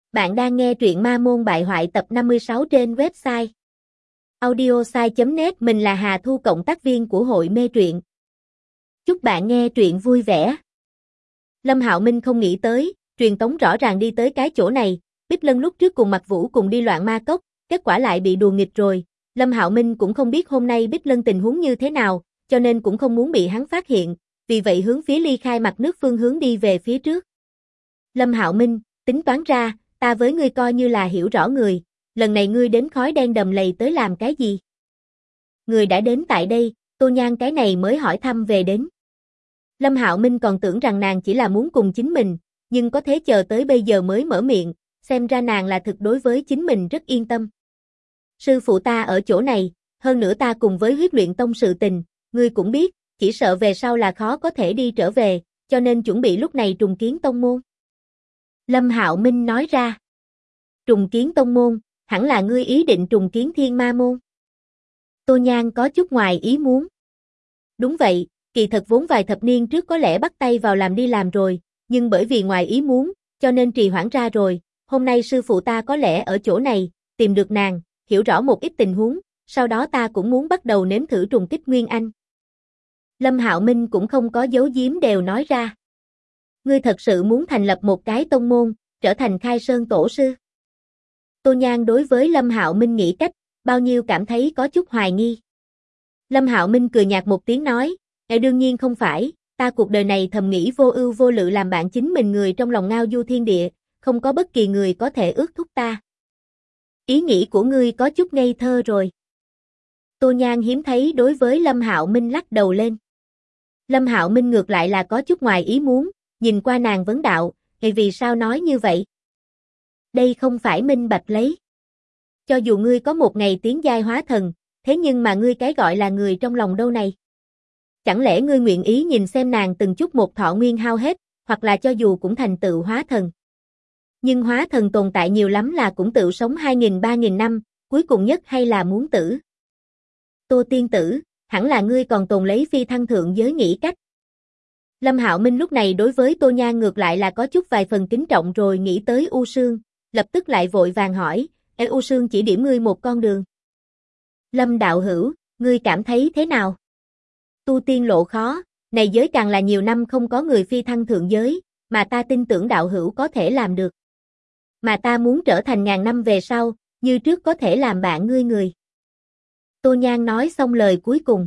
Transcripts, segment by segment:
Bạn đang nghe truyện Ma Môn Bại Hoại tập 56 trên website audiosai.net. Mình là Hà Thu, cộng tác viên của hội mê truyện. Chúc bạn nghe truyện vui vẻ. Lâm Hạo Minh không nghĩ tới, truyền tống rõ ràng đi tới cái chỗ này. Bích Lân lúc trước cùng Mặc Vũ cùng đi Loạn Ma Cốc, kết quả lại bị đùa nghịch rồi. Lâm Hạo Minh cũng không biết hôm nay Bích Lân tình huống như thế nào, cho nên cũng không muốn bị hắn phát hiện, vì vậy hướng phía ly khai mặt nước phương hướng đi về phía trước. Lâm Hạo Minh, tính toán ra, ta với ngươi coi như là hiểu rõ người, lần này ngươi đến khói đen đầm lầy tới làm cái gì? Người đã đến tại đây, Tô Nhan cái này mới hỏi thăm về đến. Lâm Hạo Minh còn tưởng rằng nàng chỉ là muốn cùng chính mình, nhưng có thế chờ tới bây giờ mới mở miệng, xem ra nàng là thực đối với chính mình rất yên tâm. Sư phụ ta ở chỗ này, hơn nữa ta cùng với huyết luyện tông sự tình, ngươi cũng biết, chỉ sợ về sau là khó có thể đi trở về, cho nên chuẩn bị lúc này trùng kiến tông môn. Lâm Hạo Minh nói ra. Trùng kiến tông môn, hẳn là ngươi ý định trùng kiến Thiên Ma môn. Tô Nhan có chút ngoài ý muốn. Đúng vậy, kỳ thật vốn vài thập niên trước có lẽ bắt tay vào làm đi làm rồi, nhưng bởi vì ngoài ý muốn, cho nên trì hoãn ra rồi. Hôm nay sư phụ ta có lẽ ở chỗ này, tìm được nàng, hiểu rõ một ít tình huống, sau đó ta cũng muốn bắt đầu nếm thử trùng kích Nguyên Anh. Lâm Hạo Minh cũng không có giấu giếm đều nói ra. Ngươi thật sự muốn thành lập một cái tông môn, trở thành khai sơn tổ sư? Tô Nhan đối với Lâm Hạo Minh nghĩ cách, bao nhiêu cảm thấy có chút hoài nghi. Lâm Hạo Minh cười nhạt một tiếng nói, đương nhiên không phải, ta cuộc đời này thầm nghĩ vô ưu vô lự làm bạn chính mình người trong lòng ngao du thiên địa, không có bất kỳ người có thể ước thúc ta. Ý nghĩ của ngươi có chút ngây thơ rồi. Tô Nhan hiếm thấy đối với Lâm Hạo Minh lắc đầu lên. Lâm Hạo Minh ngược lại là có chút ngoài ý muốn, nhìn qua nàng vấn đạo, vì sao nói như vậy? Đây không phải minh bạch lấy. Cho dù ngươi có một ngày tiến giai hóa thần, thế nhưng mà ngươi cái gọi là người trong lòng đâu này? Chẳng lẽ ngươi nguyện ý nhìn xem nàng từng chút một thọ nguyên hao hết, hoặc là cho dù cũng thành tựu hóa thần? Nhưng hóa thần tồn tại nhiều lắm là cũng tự sống 2.000-3.000 năm, cuối cùng nhất hay là muốn tử? Tô tiên tử, hẳn là ngươi còn tồn lấy phi thăng thượng giới nghĩ cách. Lâm Hạo Minh lúc này đối với Tô Nhan ngược lại là có chút vài phần kính trọng rồi nghĩ tới U Sương, lập tức lại vội vàng hỏi, U Sương chỉ điểm ngươi một con đường. Lâm đạo hữu, ngươi cảm thấy thế nào? Tu tiên lộ khó, này giới càng là nhiều năm không có người phi thăng thượng giới, mà ta tin tưởng đạo hữu có thể làm được. Mà ta muốn trở thành ngàn năm về sau, như trước có thể làm bạn ngươi người. Tô Nhan nói xong lời cuối cùng.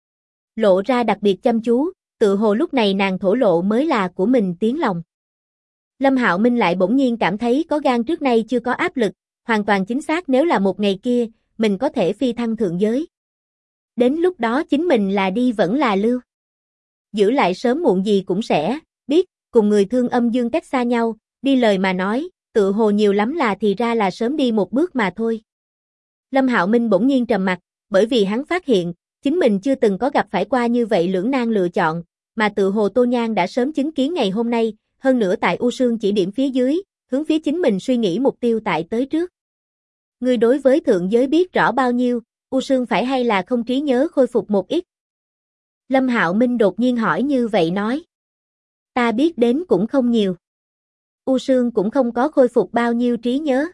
Lộ ra đặc biệt chăm chú, tự hồ lúc này nàng thổ lộ mới là của mình tiếng lòng. Lâm Hạo Minh lại bỗng nhiên cảm thấy có gan trước nay chưa có áp lực, hoàn toàn chính xác nếu là một ngày kia, mình có thể phi thăng thượng giới. Đến lúc đó chính mình là đi vẫn là lưu. Giữ lại sớm muộn gì cũng sẽ, biết, cùng người thương âm dương cách xa nhau, đi lời mà nói, tự hồ nhiều lắm là thì ra là sớm đi một bước mà thôi. Lâm Hạo Minh bỗng nhiên trầm mặt, bởi vì hắn phát hiện, chính mình chưa từng có gặp phải qua như vậy lưỡng nan lựa chọn, mà tự hồ Tô Nhan đã sớm chứng kiến ngày hôm nay, hơn nữa tại U Sương chỉ điểm phía dưới, hướng phía chính mình suy nghĩ mục tiêu tại tới trước. Người đối với thượng giới biết rõ bao nhiêu, U Sương phải hay là không trí nhớ khôi phục một ít? Lâm Hạo Minh đột nhiên hỏi như vậy nói. Ta biết đến cũng không nhiều. U Sương cũng không có khôi phục bao nhiêu trí nhớ.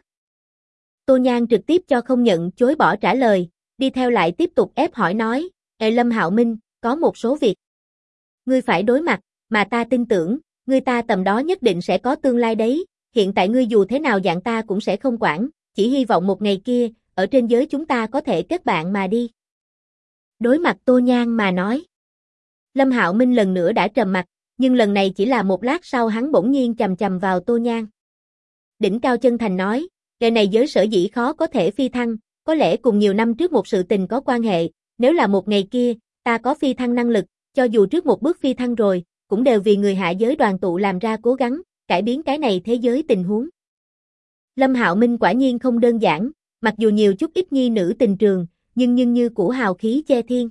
Tô Nhan trực tiếp cho không nhận chối bỏ trả lời, đi theo lại tiếp tục ép hỏi nói, Lâm Hạo Minh, có một số việc ngươi phải đối mặt, mà ta tin tưởng, ngươi ta tầm đó nhất định sẽ có tương lai đấy, hiện tại ngươi dù thế nào dạng ta cũng sẽ không quản, chỉ hy vọng một ngày kia, ở trên giới chúng ta có thể kết bạn mà đi. Đối mặt Tô Nhan mà nói. Lâm Hạo Minh lần nữa đã trầm mặt, nhưng lần này chỉ là một lát sau hắn bỗng nhiên chầm chầm vào Tô Nhan. Đỉnh cao chân thành nói, ngày này giới sở dĩ khó có thể phi thăng, có lẽ cùng nhiều năm trước một sự tình có quan hệ, nếu là một ngày kia, ta có phi thăng năng lực, cho dù trước một bước phi thăng rồi, cũng đều vì người hạ giới đoàn tụ làm ra cố gắng, cải biến cái này thế giới tình huống. Lâm Hạo Minh quả nhiên không đơn giản, mặc dù nhiều chút ít nhi nữ tình trường, nhưng như cũ hào khí che thiên.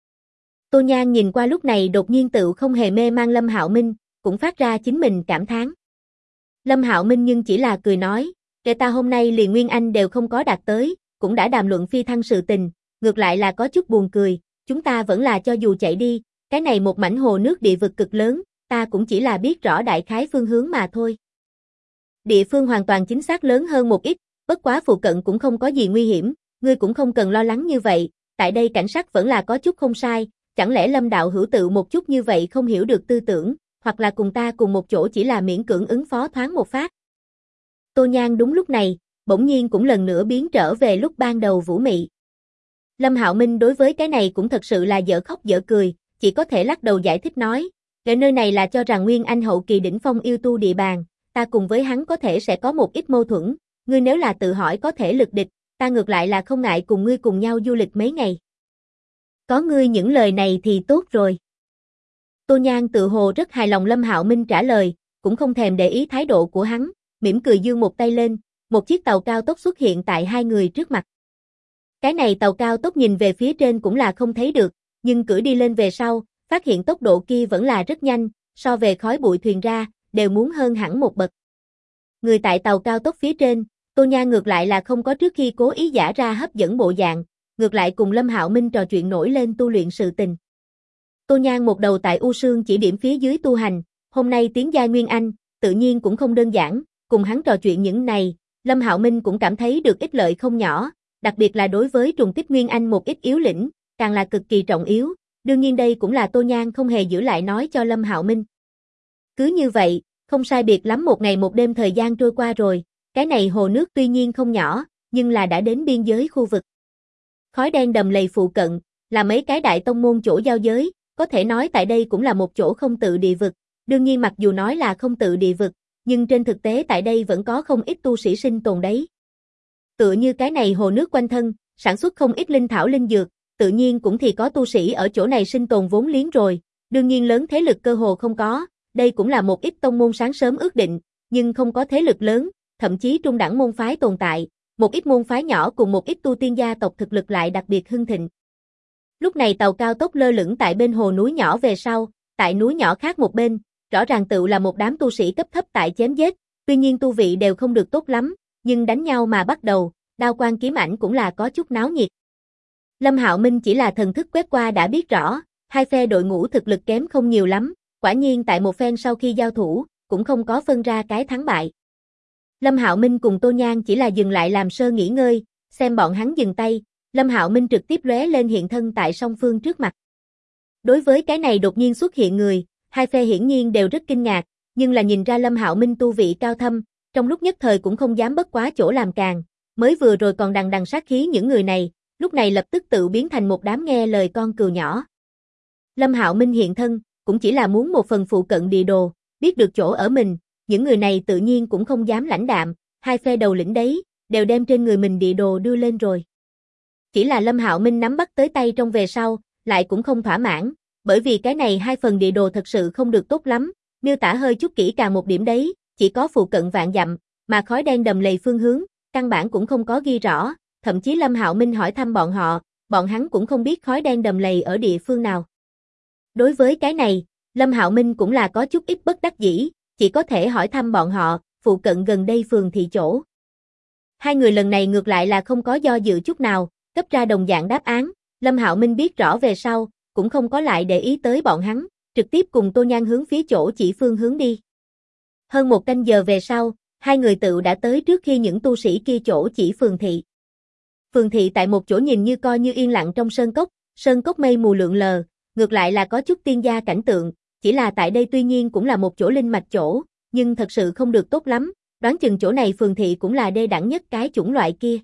Tô Nhan nhìn qua lúc này đột nhiên tự không hề mê mang Lâm Hạo Minh, cũng phát ra chính mình cảm thán. Lâm Hạo Minh nhưng chỉ là cười nói, kể ta hôm nay liền Nguyên Anh đều không có đạt tới, cũng đã đàm luận phi thăng sự tình, ngược lại là có chút buồn cười, chúng ta vẫn là cho dù chạy đi, cái này một mảnh hồ nước địa vực cực lớn, ta cũng chỉ là biết rõ đại khái phương hướng mà thôi. Địa phương hoàn toàn chính xác lớn hơn một ít, bất quá phụ cận cũng không có gì nguy hiểm, ngươi cũng không cần lo lắng như vậy, tại đây cảnh sát vẫn là có chút không sai, chẳng lẽ Lâm đạo hữu tự một chút như vậy không hiểu được tư tưởng, hoặc là cùng ta cùng một chỗ chỉ là miễn cưỡng ứng phó thoáng một phát. Tô Nhan đúng lúc này, bỗng nhiên cũng lần nữa biến trở về lúc ban đầu vũ mị. Lâm Hạo Minh đối với cái này cũng thật sự là dở khóc dở cười, chỉ có thể lắc đầu giải thích nói, cái nơi này là cho rằng Nguyên Anh hậu kỳ đỉnh phong yêu tu địa bàn, ta cùng với hắn có thể sẽ có một ít mâu thuẫn, ngươi nếu là tự hỏi có thể lực địch, ta ngược lại là không ngại cùng ngươi cùng nhau du lịch mấy ngày. Có ngươi những lời này thì tốt rồi. Tô Nhan tự hồ rất hài lòng Lâm Hạo Minh trả lời, cũng không thèm để ý thái độ của hắn, mỉm cười giương một tay lên, một chiếc tàu cao tốc xuất hiện tại hai người trước mặt. Cái này tàu cao tốc nhìn về phía trên cũng là không thấy được, nhưng cưỡi đi lên về sau, phát hiện tốc độ kia vẫn là rất nhanh, so về khói bụi thuyền ra, đều muốn hơn hẳn một bậc. Người tại tàu cao tốc phía trên, Tô Nhan ngược lại là không có trước khi cố ý giả ra hấp dẫn bộ dạng, ngược lại cùng Lâm Hạo Minh trò chuyện nổi lên tu luyện sự tình. Tô Nhan một đầu tại U Sương chỉ điểm phía dưới tu hành, hôm nay tiến giai Nguyên Anh, tự nhiên cũng không đơn giản, cùng hắn trò chuyện những này, Lâm Hạo Minh cũng cảm thấy được ích lợi không nhỏ, đặc biệt là đối với trùng kích Nguyên Anh một ít yếu lĩnh, càng là cực kỳ trọng yếu, đương nhiên đây cũng là Tô Nhan không hề giữ lại nói cho Lâm Hạo Minh. Cứ như vậy, không sai biệt lắm một ngày một đêm thời gian trôi qua rồi, cái này hồ nước tuy nhiên không nhỏ, nhưng là đã đến biên giới khu vực. Khói đen đầm lầy phụ cận, là mấy cái đại tông môn chỗ giao giới, có thể nói tại đây cũng là một chỗ không tự địa vực, đương nhiên mặc dù nói là không tự địa vực, nhưng trên thực tế tại đây vẫn có không ít tu sĩ sinh tồn đấy. Tựa như cái này hồ nước quanh thân, sản xuất không ít linh thảo linh dược, tự nhiên cũng thì có tu sĩ ở chỗ này sinh tồn vốn liếng rồi, đương nhiên lớn thế lực cơ hồ không có, đây cũng là một ít tông môn sáng sớm ước định, nhưng không có thế lực lớn, thậm chí trung đẳng môn phái tồn tại, một ít môn phái nhỏ cùng một ít tu tiên gia tộc thực lực lại đặc biệt hưng thịnh. Lúc này tàu cao tốc lơ lửng tại bên hồ núi nhỏ về sau, tại núi nhỏ khác một bên, rõ ràng tự là một đám tu sĩ cấp thấp tại chém giết, tuy nhiên tu vị đều không được tốt lắm, nhưng đánh nhau mà bắt đầu, đao quang kiếm ảnh cũng là có chút náo nhiệt. Lâm Hạo Minh chỉ là thần thức quét qua đã biết rõ, hai phe đội ngũ thực lực kém không nhiều lắm, quả nhiên tại một phen sau khi giao thủ, cũng không có phân ra cái thắng bại. Lâm Hạo Minh cùng Tô Nhan chỉ là dừng lại làm sơ nghỉ ngơi, xem bọn hắn dừng tay, Lâm Hạo Minh trực tiếp lóe lên hiện thân tại song phương trước mặt. Đối với cái này đột nhiên xuất hiện người, hai phe hiển nhiên đều rất kinh ngạc, nhưng là nhìn ra Lâm Hạo Minh tu vị cao thâm, trong lúc nhất thời cũng không dám bất quá chỗ làm càng, mới vừa rồi còn đằng đằng sát khí những người này, lúc này lập tức tự biến thành một đám nghe lời con cừu nhỏ. Lâm Hạo Minh hiện thân, cũng chỉ là muốn một phần phụ cận địa đồ, biết được chỗ ở mình, những người này tự nhiên cũng không dám lãnh đạm, hai phe đầu lĩnh đấy, đều đem trên người mình địa đồ đưa lên rồi. Chỉ là Lâm Hạo Minh nắm bắt tới tay trong về sau, lại cũng không thỏa mãn, bởi vì cái này hai phần địa đồ thật sự không được tốt lắm, miêu tả hơi chút kỹ càng một điểm đấy, chỉ có phụ cận vạn dặm, mà khói đen đầm lầy phương hướng, căn bản cũng không có ghi rõ, thậm chí Lâm Hạo Minh hỏi thăm bọn họ, bọn hắn cũng không biết khói đen đầm lầy ở địa phương nào. Đối với cái này, Lâm Hạo Minh cũng là có chút ít bất đắc dĩ, chỉ có thể hỏi thăm bọn họ, phụ cận gần đây phường thị chỗ. Hai người lần này ngược lại là không có do dự chút nào, cấp ra đồng dạng đáp án, Lâm Hạo Minh biết rõ về sau, cũng không có lại để ý tới bọn hắn, trực tiếp cùng Tô Nhan hướng phía chỗ chỉ phương hướng đi. Hơn một canh giờ về sau, hai người tự đã tới trước khi những tu sĩ kia chỗ chỉ phường thị. Phường thị tại một chỗ nhìn như coi như yên lặng trong sơn cốc mây mù lượn lờ, ngược lại là có chút tiên gia cảnh tượng, chỉ là tại đây tuy nhiên cũng là một chỗ linh mạch chỗ, nhưng thật sự không được tốt lắm, đoán chừng chỗ này phường thị cũng là đê đẳng nhất cái chủng loại kia.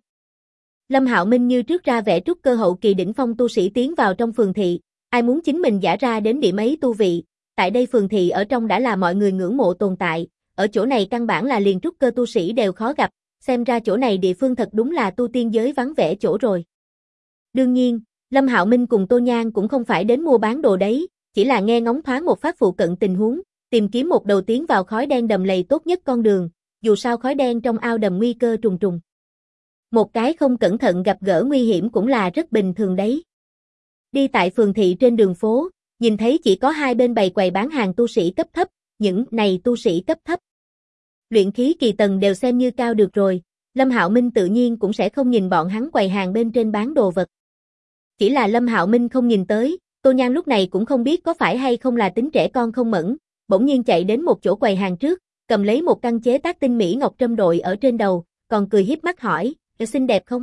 Lâm Hạo Minh như trước ra vẻ trúc cơ hậu kỳ đỉnh phong tu sĩ tiến vào trong phường thị, ai muốn chính mình giả ra đến điểm ấy tu vị, tại đây phường thị ở trong đã là mọi người ngưỡng mộ tồn tại, ở chỗ này căn bản là liền trúc cơ tu sĩ đều khó gặp, xem ra chỗ này địa phương thật đúng là tu tiên giới vắng vẻ chỗ rồi. Đương nhiên, Lâm Hạo Minh cùng Tô Nhan cũng không phải đến mua bán đồ đấy, chỉ là nghe ngóng thoáng một phát phụ cận tình huống, tìm kiếm một đầu tiến vào khói đen đầm lầy tốt nhất con đường, dù sao khói đen trong ao đầm nguy cơ trùng trùng. Một cái không cẩn thận gặp gỡ nguy hiểm cũng là rất bình thường đấy. Đi tại phường thị trên đường phố, nhìn thấy chỉ có hai bên bày quầy bán hàng tu sĩ cấp thấp, những này tu sĩ cấp thấp. Luyện khí kỳ tầng đều xem như cao được rồi, Lâm Hạo Minh tự nhiên cũng sẽ không nhìn bọn hắn quầy hàng bên trên bán đồ vật. Chỉ là Lâm Hạo Minh không nhìn tới, Tô Nhan lúc này cũng không biết có phải hay không là tính trẻ con không mẫn, bỗng nhiên chạy đến một chỗ quầy hàng trước, cầm lấy một căn chế tác tinh mỹ ngọc trâm đội ở trên đầu, còn cười hiếp mắt hỏi, xinh đẹp không?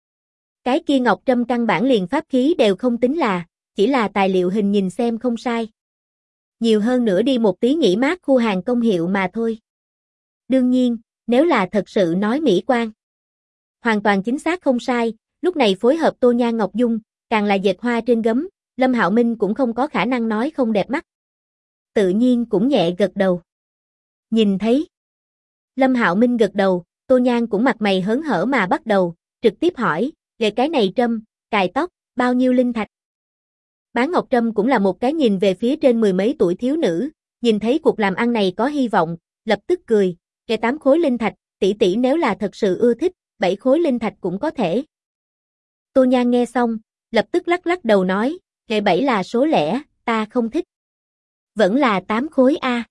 Cái kia ngọc trâm căn bản liền pháp khí đều không tính là, chỉ là tài liệu hình nhìn xem không sai. Nhiều hơn nữa đi một tí nghỉ mát khu hàng công hiệu mà thôi. Đương nhiên, nếu là thật sự nói mỹ quan. Hoàn toàn chính xác không sai, lúc này phối hợp Tô Nhan Ngọc Dung, càng là dệt hoa trên gấm, Lâm Hạo Minh cũng không có khả năng nói không đẹp mắt. Tự nhiên cũng nhẹ gật đầu. Nhìn thấy. Lâm Hạo Minh gật đầu, Tô Nhan cũng mặt mày hớn hở mà bắt đầu, trực tiếp hỏi, về cái này trâm, cài tóc, bao nhiêu linh thạch? Bán ngọc trâm cũng là một cái nhìn về phía trên mười mấy tuổi thiếu nữ, nhìn thấy cuộc làm ăn này có hy vọng, lập tức cười, cái 8 khối linh thạch, tỷ tỷ nếu là thật sự ưa thích, 7 khối linh thạch cũng có thể. Tô Nhan nghe xong, lập tức lắc lắc đầu nói, cái 7 là số lẻ, ta không thích. Vẫn là 8 khối a.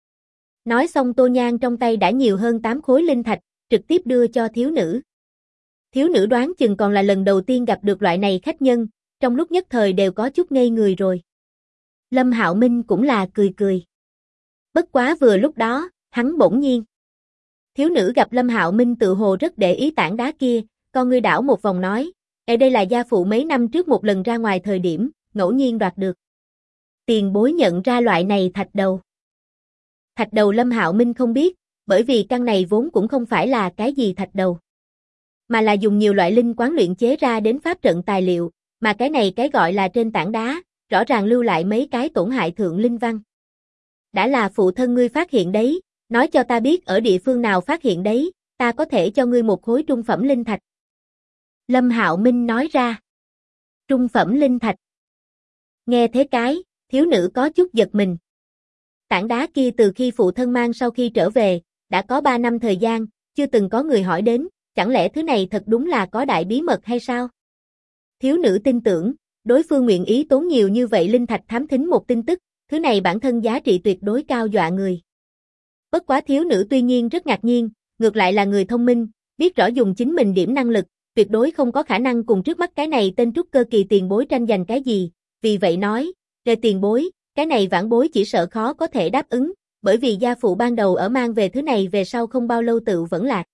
Nói xong Tô Nhan trong tay đã nhiều hơn 8 khối linh thạch, trực tiếp đưa cho thiếu nữ. Thiếu nữ đoán chừng còn là lần đầu tiên gặp được loại này khách nhân, trong lúc nhất thời đều có chút ngây người rồi. Lâm Hạo Minh cũng là cười cười. Bất quá vừa lúc đó, hắn bỗng nhiên. Thiếu nữ gặp Lâm Hạo Minh tự hồ rất để ý tảng đá kia, con ngươi đảo một vòng nói, đây là gia phụ mấy năm trước một lần ra ngoài thời điểm, ngẫu nhiên đoạt được. Tiền bối nhận ra loại này thạch đầu. Thạch đầu Lâm Hạo Minh không biết, bởi vì căn này vốn cũng không phải là cái gì thạch đầu, mà là dùng nhiều loại linh quán luyện chế ra đến pháp trận tài liệu, mà cái này cái gọi là trên tảng đá, rõ ràng lưu lại mấy cái tổn hại thượng linh văn. Đã là phụ thân ngươi phát hiện đấy, nói cho ta biết ở địa phương nào phát hiện đấy, ta có thể cho ngươi một khối trung phẩm linh thạch. Lâm Hạo Minh nói ra. Trung phẩm linh thạch. Nghe thế cái, thiếu nữ có chút giật mình. Tảng đá kia từ khi phụ thân mang sau khi trở về, đã có 3 năm thời gian, chưa từng có người hỏi đến, chẳng lẽ thứ này thật đúng là có đại bí mật hay sao? Thiếu nữ tin tưởng, đối phương nguyện ý tốn nhiều như vậy linh thạch thám thính một tin tức, thứ này bản thân giá trị tuyệt đối cao dọa người. Bất quá thiếu nữ tuy nhiên rất ngạc nhiên, ngược lại là người thông minh, biết rõ dùng chính mình điểm năng lực, tuyệt đối không có khả năng cùng trước mắt cái này tên trúc cơ kỳ tiền bối tranh giành cái gì, vì vậy nói, về tiền bối, cái này vãn bối chỉ sợ khó có thể đáp ứng, bởi vì gia phụ ban đầu ở mang về thứ này về sau không bao lâu tự vẫn lạc.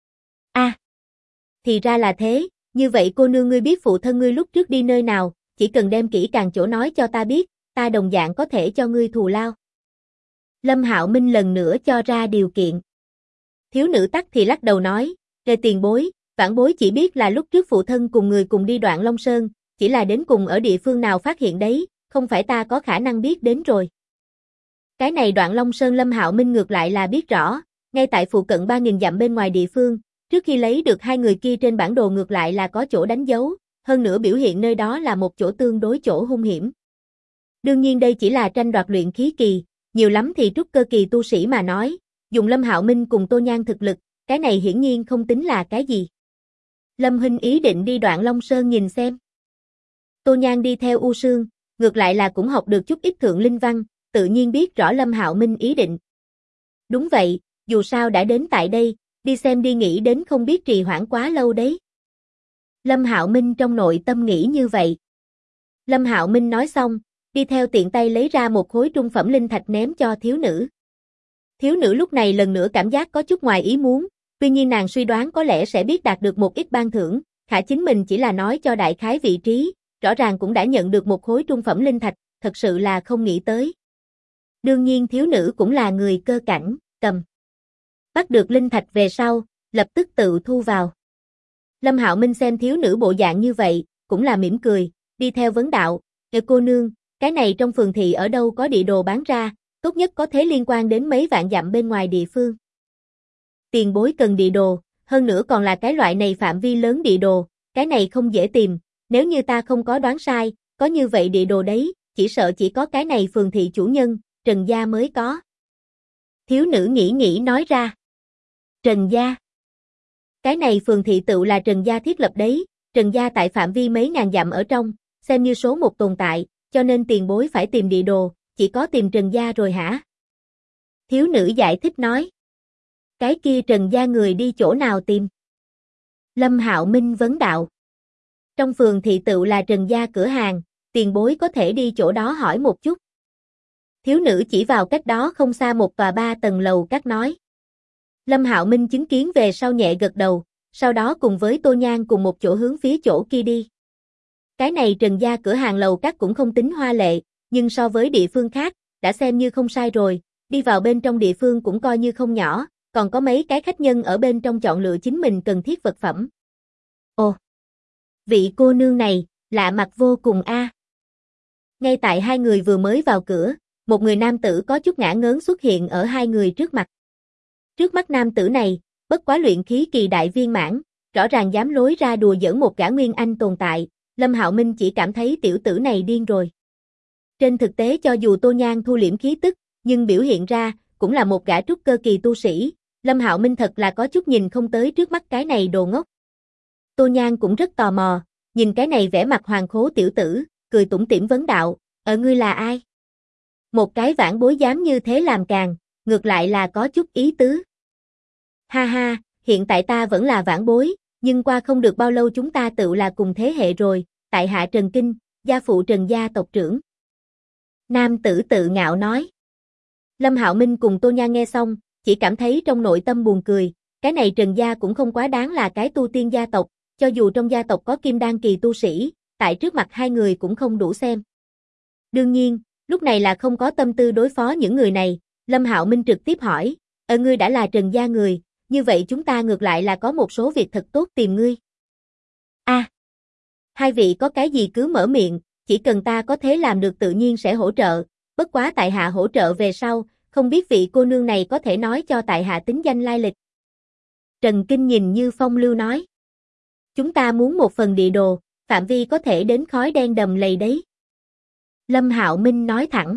Thì ra là thế, như vậy cô nương ngươi biết phụ thân ngươi lúc trước đi nơi nào, chỉ cần đem kỹ càng chỗ nói cho ta biết, ta đồng dạng có thể cho ngươi thù lao. Lâm Hạo Minh lần nữa cho ra điều kiện. Thiếu nữ tắc thì lắc đầu nói, về tiền bối, vãn bối chỉ biết là lúc trước phụ thân cùng người cùng đi Đoạn Long Sơn, chỉ là đến cùng ở địa phương nào phát hiện đấy, không phải ta có khả năng biết đến rồi. Cái này Đoạn Long Sơn Lâm Hạo Minh ngược lại là biết rõ, ngay tại phụ cận 3.000 dặm bên ngoài địa phương, trước khi lấy được hai người kia trên bản đồ ngược lại là có chỗ đánh dấu, hơn nữa biểu hiện nơi đó là một chỗ tương đối chỗ hung hiểm. Đương nhiên đây chỉ là tranh đoạt luyện khí kỳ, nhiều lắm thì trúc cơ kỳ tu sĩ mà nói, dùng Lâm Hạo Minh cùng Tô Nhan thực lực, cái này hiển nhiên không tính là cái gì. Lâm huynh ý định đi Đoạn Long Sơn nhìn xem. Tô Nhan đi theo U Sương, ngược lại là cũng học được chút ít thượng linh văn, tự nhiên biết rõ Lâm Hạo Minh ý định. Đúng vậy, dù sao đã đến tại đây, đi xem đi nghĩ đến không biết trì hoãn quá lâu đấy. Lâm Hạo Minh trong nội tâm nghĩ như vậy. Lâm Hạo Minh nói xong, đi theo tiện tay lấy ra một khối trung phẩm linh thạch ném cho thiếu nữ. Thiếu nữ lúc này lần nữa cảm giác có chút ngoài ý muốn, tuy nhiên nàng suy đoán có lẽ sẽ biết đạt được một ít ban thưởng, khả chính mình chỉ là nói cho đại khái vị trí, rõ ràng cũng đã nhận được một khối trung phẩm linh thạch, thật sự là không nghĩ tới. Đương nhiên thiếu nữ cũng là người cơ cảnh, cầm. Bắt được linh thạch về sau, lập tức tự thu vào. Lâm Hạo Minh xem thiếu nữ bộ dạng như vậy, cũng là mỉm cười, đi theo vấn đạo, cô nương, cái này trong phường thị ở đâu có địa đồ bán ra, tốt nhất có thế liên quan đến mấy vạn dặm bên ngoài địa phương. Tiền bối cần địa đồ, hơn nữa còn là cái loại này phạm vi lớn địa đồ, cái này không dễ tìm, nếu như ta không có đoán sai, có như vậy địa đồ đấy, chỉ sợ chỉ có cái này phường thị chủ nhân, Trần Gia mới có. Thiếu nữ nghĩ nói ra. Trần Gia. Cái này phường thị tự là Trần Gia thiết lập đấy, Trần Gia tại phạm vi mấy ngàn dặm ở trong, xem như số một tồn tại, cho nên tiền bối phải tìm địa đồ, chỉ có tìm Trần Gia rồi hả? Thiếu nữ giải thích nói. Cái kia Trần Gia người đi chỗ nào tìm? Lâm Hạo Minh vấn đạo. Trong phường thị tự là Trần Gia cửa hàng, tiền bối có thể đi chỗ đó hỏi một chút. Thiếu nữ chỉ vào cách đó không xa một tòa 3 tầng lầu các nói. Lâm Hạo Minh chứng kiến về sau nhẹ gật đầu, sau đó cùng với Tô Nhan cùng một chỗ hướng phía chỗ kia đi. Cái này Trần gia cửa hàng lầu các cũng không tính hoa lệ, nhưng so với địa phương khác, đã xem như không sai rồi, đi vào bên trong địa phương cũng coi như không nhỏ, còn có mấy cái khách nhân ở bên trong chọn lựa chính mình cần thiết vật phẩm. Ồ, vị cô nương này, lạ mặt vô cùng a. Ngay tại hai người vừa mới vào cửa, một người nam tử có chút ngã ngớn xuất hiện ở hai người trước mặt. Trước mắt nam tử này, bất quá luyện khí kỳ đại viên mãn, rõ ràng dám lối ra đùa giỡn một gã nguyên anh tồn tại, Lâm Hạo Minh chỉ cảm thấy tiểu tử này điên rồi. Trên thực tế cho dù Tô Nhan thu liễm khí tức, nhưng biểu hiện ra, cũng là một gã trúc cơ kỳ tu sĩ, Lâm Hạo Minh thật là có chút nhìn không tới trước mắt cái này đồ ngốc. Tô Nhan cũng rất tò mò, nhìn cái này vẻ mặt hoàng khố tiểu tử, cười tủm tỉm vấn đạo, ngươi là ai? Một cái vãn bối dám như thế làm càng, ngược lại là có chút ý tứ. Ha ha, hiện tại ta vẫn là vãn bối, nhưng qua không được bao lâu chúng ta tự là cùng thế hệ rồi, tại hạ Trần Kinh, gia phụ Trần gia tộc trưởng. Nam tử tự ngạo nói. Lâm Hạo Minh cùng Tô Nhan nghe xong, chỉ cảm thấy trong nội tâm buồn cười, cái này Trần gia cũng không quá đáng là cái tu tiên gia tộc, cho dù trong gia tộc có kim đan kỳ tu sĩ, tại trước mặt hai người cũng không đủ xem. Đương nhiên, lúc này là không có tâm tư đối phó những người này, Lâm Hạo Minh trực tiếp hỏi, ngươi đã là Trần gia người, như vậy chúng ta ngược lại là có một số việc thật tốt tìm ngươi. Hai vị có cái gì cứ mở miệng, chỉ cần ta có thể làm được tự nhiên sẽ hỗ trợ, bất quá tại hạ hỗ trợ về sau, không biết vị cô nương này có thể nói cho tại hạ tính danh lai lịch. Trần Kinh nhìn như phong lưu nói. Chúng ta muốn một phần địa đồ, phạm vi có thể đến khói đen đầm lầy đấy. Lâm Hạo Minh nói thẳng.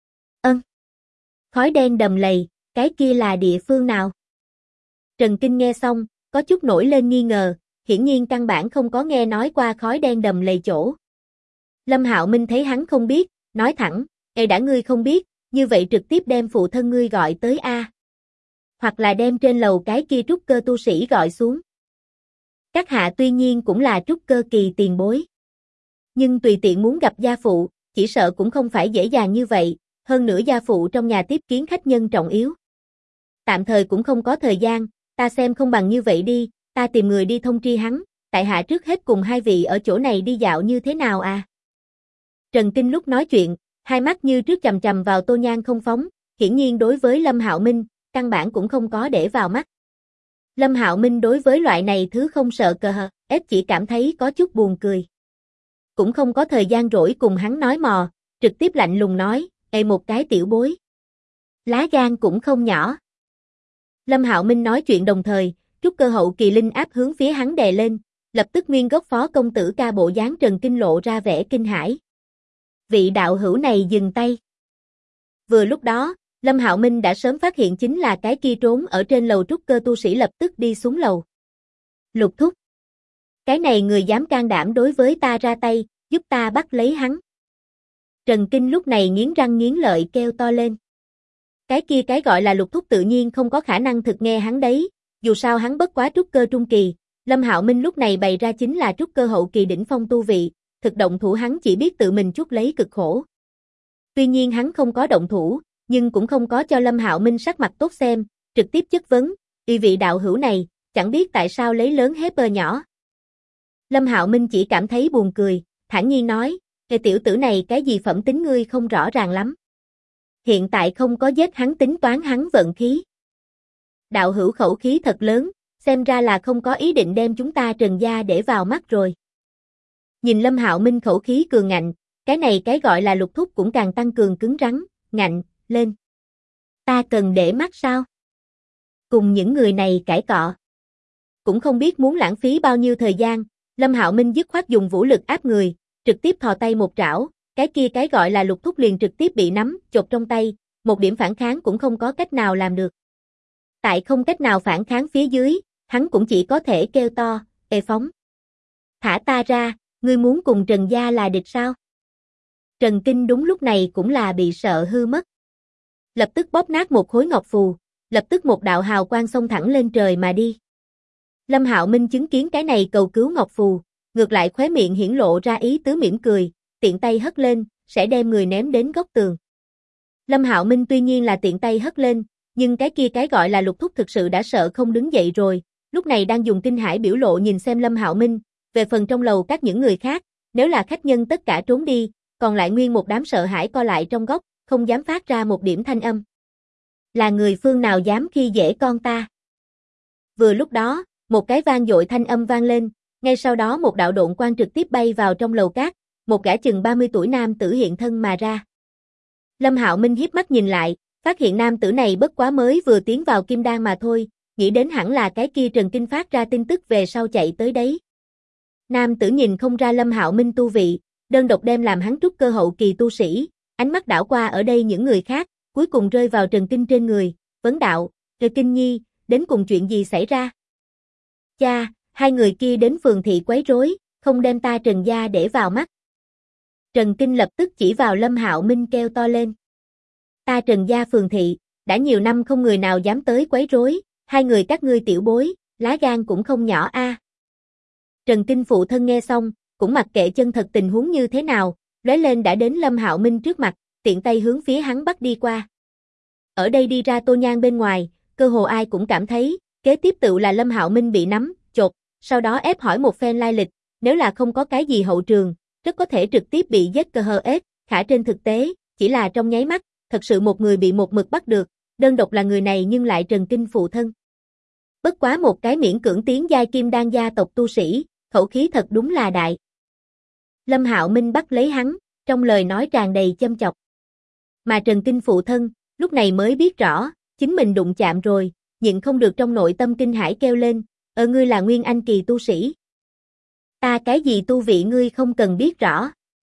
Khói đen đầm lầy, cái kia là địa phương nào? Trần Kinh nghe xong, có chút nổi lên nghi ngờ, hiển nhiên căn bản không có nghe nói qua khói đen đầm lầy chỗ. Lâm Hạo Minh thấy hắn không biết, nói thẳng, đã ngươi không biết, như vậy trực tiếp đem phụ thân ngươi gọi tới a. Hoặc là đem trên lầu cái kia trúc cơ tu sĩ gọi xuống. Các hạ tuy nhiên cũng là trúc cơ kỳ tiền bối. Nhưng tùy tiện muốn gặp gia phụ, chỉ sợ cũng không phải dễ dàng như vậy, hơn nữa gia phụ trong nhà tiếp kiến khách nhân trọng yếu. Tạm thời cũng không có thời gian, ta xem không bằng như vậy đi, ta tìm người đi thông tri hắn, tại hạ trước hết cùng hai vị ở chỗ này đi dạo như thế nào à? Trần Kinh lúc nói chuyện, hai mắt như trước chằm chằm vào Tô Nhan không phóng, hiển nhiên đối với Lâm Hạo Minh, căn bản cũng không có để vào mắt. Lâm Hạo Minh đối với loại này thứ không sợ cờ hờ, chỉ cảm thấy có chút buồn cười. Cũng không có thời gian rỗi cùng hắn nói mò, trực tiếp lạnh lùng nói, một cái tiểu bối. Lá gan cũng không nhỏ. Lâm Hạo Minh nói chuyện đồng thời, trúc cơ hậu kỳ linh áp hướng phía hắn đè lên, lập tức nguyên gốc phó công tử ca bộ dáng Trần Kinh lộ ra vẻ kinh hãi. Vị đạo hữu này dừng tay. Vừa lúc đó, Lâm Hạo Minh đã sớm phát hiện chính là cái kia trốn ở trên lầu trúc cơ tu sĩ lập tức đi xuống lầu. Lục thúc. Cái này người dám can đảm đối với ta ra tay, giúp ta bắt lấy hắn. Trần Kinh lúc này nghiến răng nghiến lợi kêu to lên. Cái kia cái gọi là lục thúc tự nhiên không có khả năng thực nghe hắn đấy, dù sao hắn bất quá trúc cơ trung kỳ, Lâm Hạo Minh lúc này bày ra chính là trúc cơ hậu kỳ đỉnh phong tu vị, thực động thủ hắn chỉ biết tự mình chuốc lấy cực khổ. Tuy nhiên hắn không có động thủ, nhưng cũng không có cho Lâm Hạo Minh sắc mặt tốt xem, trực tiếp chất vấn, vị đạo hữu này, chẳng biết tại sao lấy lớn hép nhỏ. Lâm Hạo Minh chỉ cảm thấy buồn cười, thản nhiên nói, tiểu tử này cái gì phẩm tính ngươi không rõ ràng lắm. Hiện tại không có giết hắn tính toán hắn vận khí. Đạo hữu khẩu khí thật lớn, xem ra là không có ý định đem chúng ta Trần gia để vào mắt rồi. Nhìn Lâm Hạo Minh khẩu khí cường ngạnh, cái này cái gọi là lục thúc cũng càng tăng cường cứng rắn, ngạnh, lên. Ta cần để mắt sao? Cùng những người này cãi cọ. Cũng không biết muốn lãng phí bao nhiêu thời gian, Lâm Hạo Minh dứt khoát dùng vũ lực áp người, trực tiếp thò tay một trảo, cái kia cái gọi là lục thúc liền trực tiếp bị nắm, chộp trong tay, một điểm phản kháng cũng không có cách nào làm được. Tại không cách nào phản kháng phía dưới, hắn cũng chỉ có thể kêu to, phóng. Thả ta ra, ngươi muốn cùng Trần gia là địch sao? Trần Kinh đúng lúc này cũng là bị sợ hư mất. Lập tức bóp nát một khối ngọc phù, lập tức một đạo hào quang xông thẳng lên trời mà đi. Lâm Hạo Minh chứng kiến cái này cầu cứu ngọc phù, ngược lại khóe miệng hiển lộ ra ý tứ mỉm cười, tiện tay hất lên, sẽ đem người ném đến góc tường. Lâm Hạo Minh tuy nhiên là tiện tay hất lên, nhưng cái gọi là Lục Thúc thực sự đã sợ không đứng dậy rồi, lúc này đang dùng kinh hãi biểu lộ nhìn xem Lâm Hạo Minh, về phần trong lầu các những người khác, nếu là khách nhân tất cả trốn đi, còn lại nguyên một đám sợ hãi co lại trong góc, không dám phát ra một điểm thanh âm. Là người phương nào dám khi dễ con ta? Vừa lúc đó, một cái vang dội thanh âm vang lên, ngay sau đó một đạo độn quang trực tiếp bay vào trong lầu cát, một gã chừng 30 tuổi nam tử hiện thân mà ra. Lâm Hạo Minh hiếp mắt nhìn lại, phát hiện nam tử này bất quá mới vừa tiến vào kim đan mà thôi, nghĩ đến hẳn là cái kia Trần Kinh phát ra tin tức về sau chạy tới đấy. Nam tử nhìn không ra Lâm Hạo Minh tu vị, đơn độc đem làm hắn trúc cơ hậu kỳ tu sĩ, ánh mắt đảo qua ở đây những người khác, cuối cùng rơi vào Trần Kinh trên người, vấn đạo, Trần Kinh Nhi, đến cùng chuyện gì xảy ra? Cha, hai người kia đến phường thị quấy rối, không đem ta Trần gia để vào mắt. Trần Kinh lập tức chỉ vào Lâm Hạo Minh kêu to lên. Ta Trần gia phường thị, đã nhiều năm không người nào dám tới quấy rối, hai người các ngươi tiểu bối, lá gan cũng không nhỏ a. Trần Kinh phụ thân nghe xong, cũng mặc kệ chân thật tình huống như thế nào, lóe lên đã đến Lâm Hạo Minh trước mặt, tiện tay hướng phía hắn bắt đi qua. Ở đây đi ra Tô Nhan bên ngoài, cơ hồ ai cũng cảm thấy, kế tiếp tựu là Lâm Hạo Minh bị nắm, chột, sau đó ép hỏi một phen lai lịch, nếu là không có cái gì hậu trường, rất có thể trực tiếp bị giết cơ hờ ết, khả trên thực tế, chỉ là trong nháy mắt, thật sự một người bị một mực bắt được, đơn độc là người này nhưng lại Trần Kinh phụ thân. Bất quá một cái miễn cưỡng tiến giai kim đan gia tộc tu sĩ, khẩu khí thật đúng là đại. Lâm Hạo Minh bắt lấy hắn, trong lời nói tràn đầy châm chọc. Mà Trần Kinh phụ thân, lúc này mới biết rõ, chính mình đụng chạm rồi, nhịn không được trong nội tâm kinh hãi kêu lên, ngươi là Nguyên Anh kỳ tu sĩ. Ta cái gì tu vị ngươi không cần biết rõ.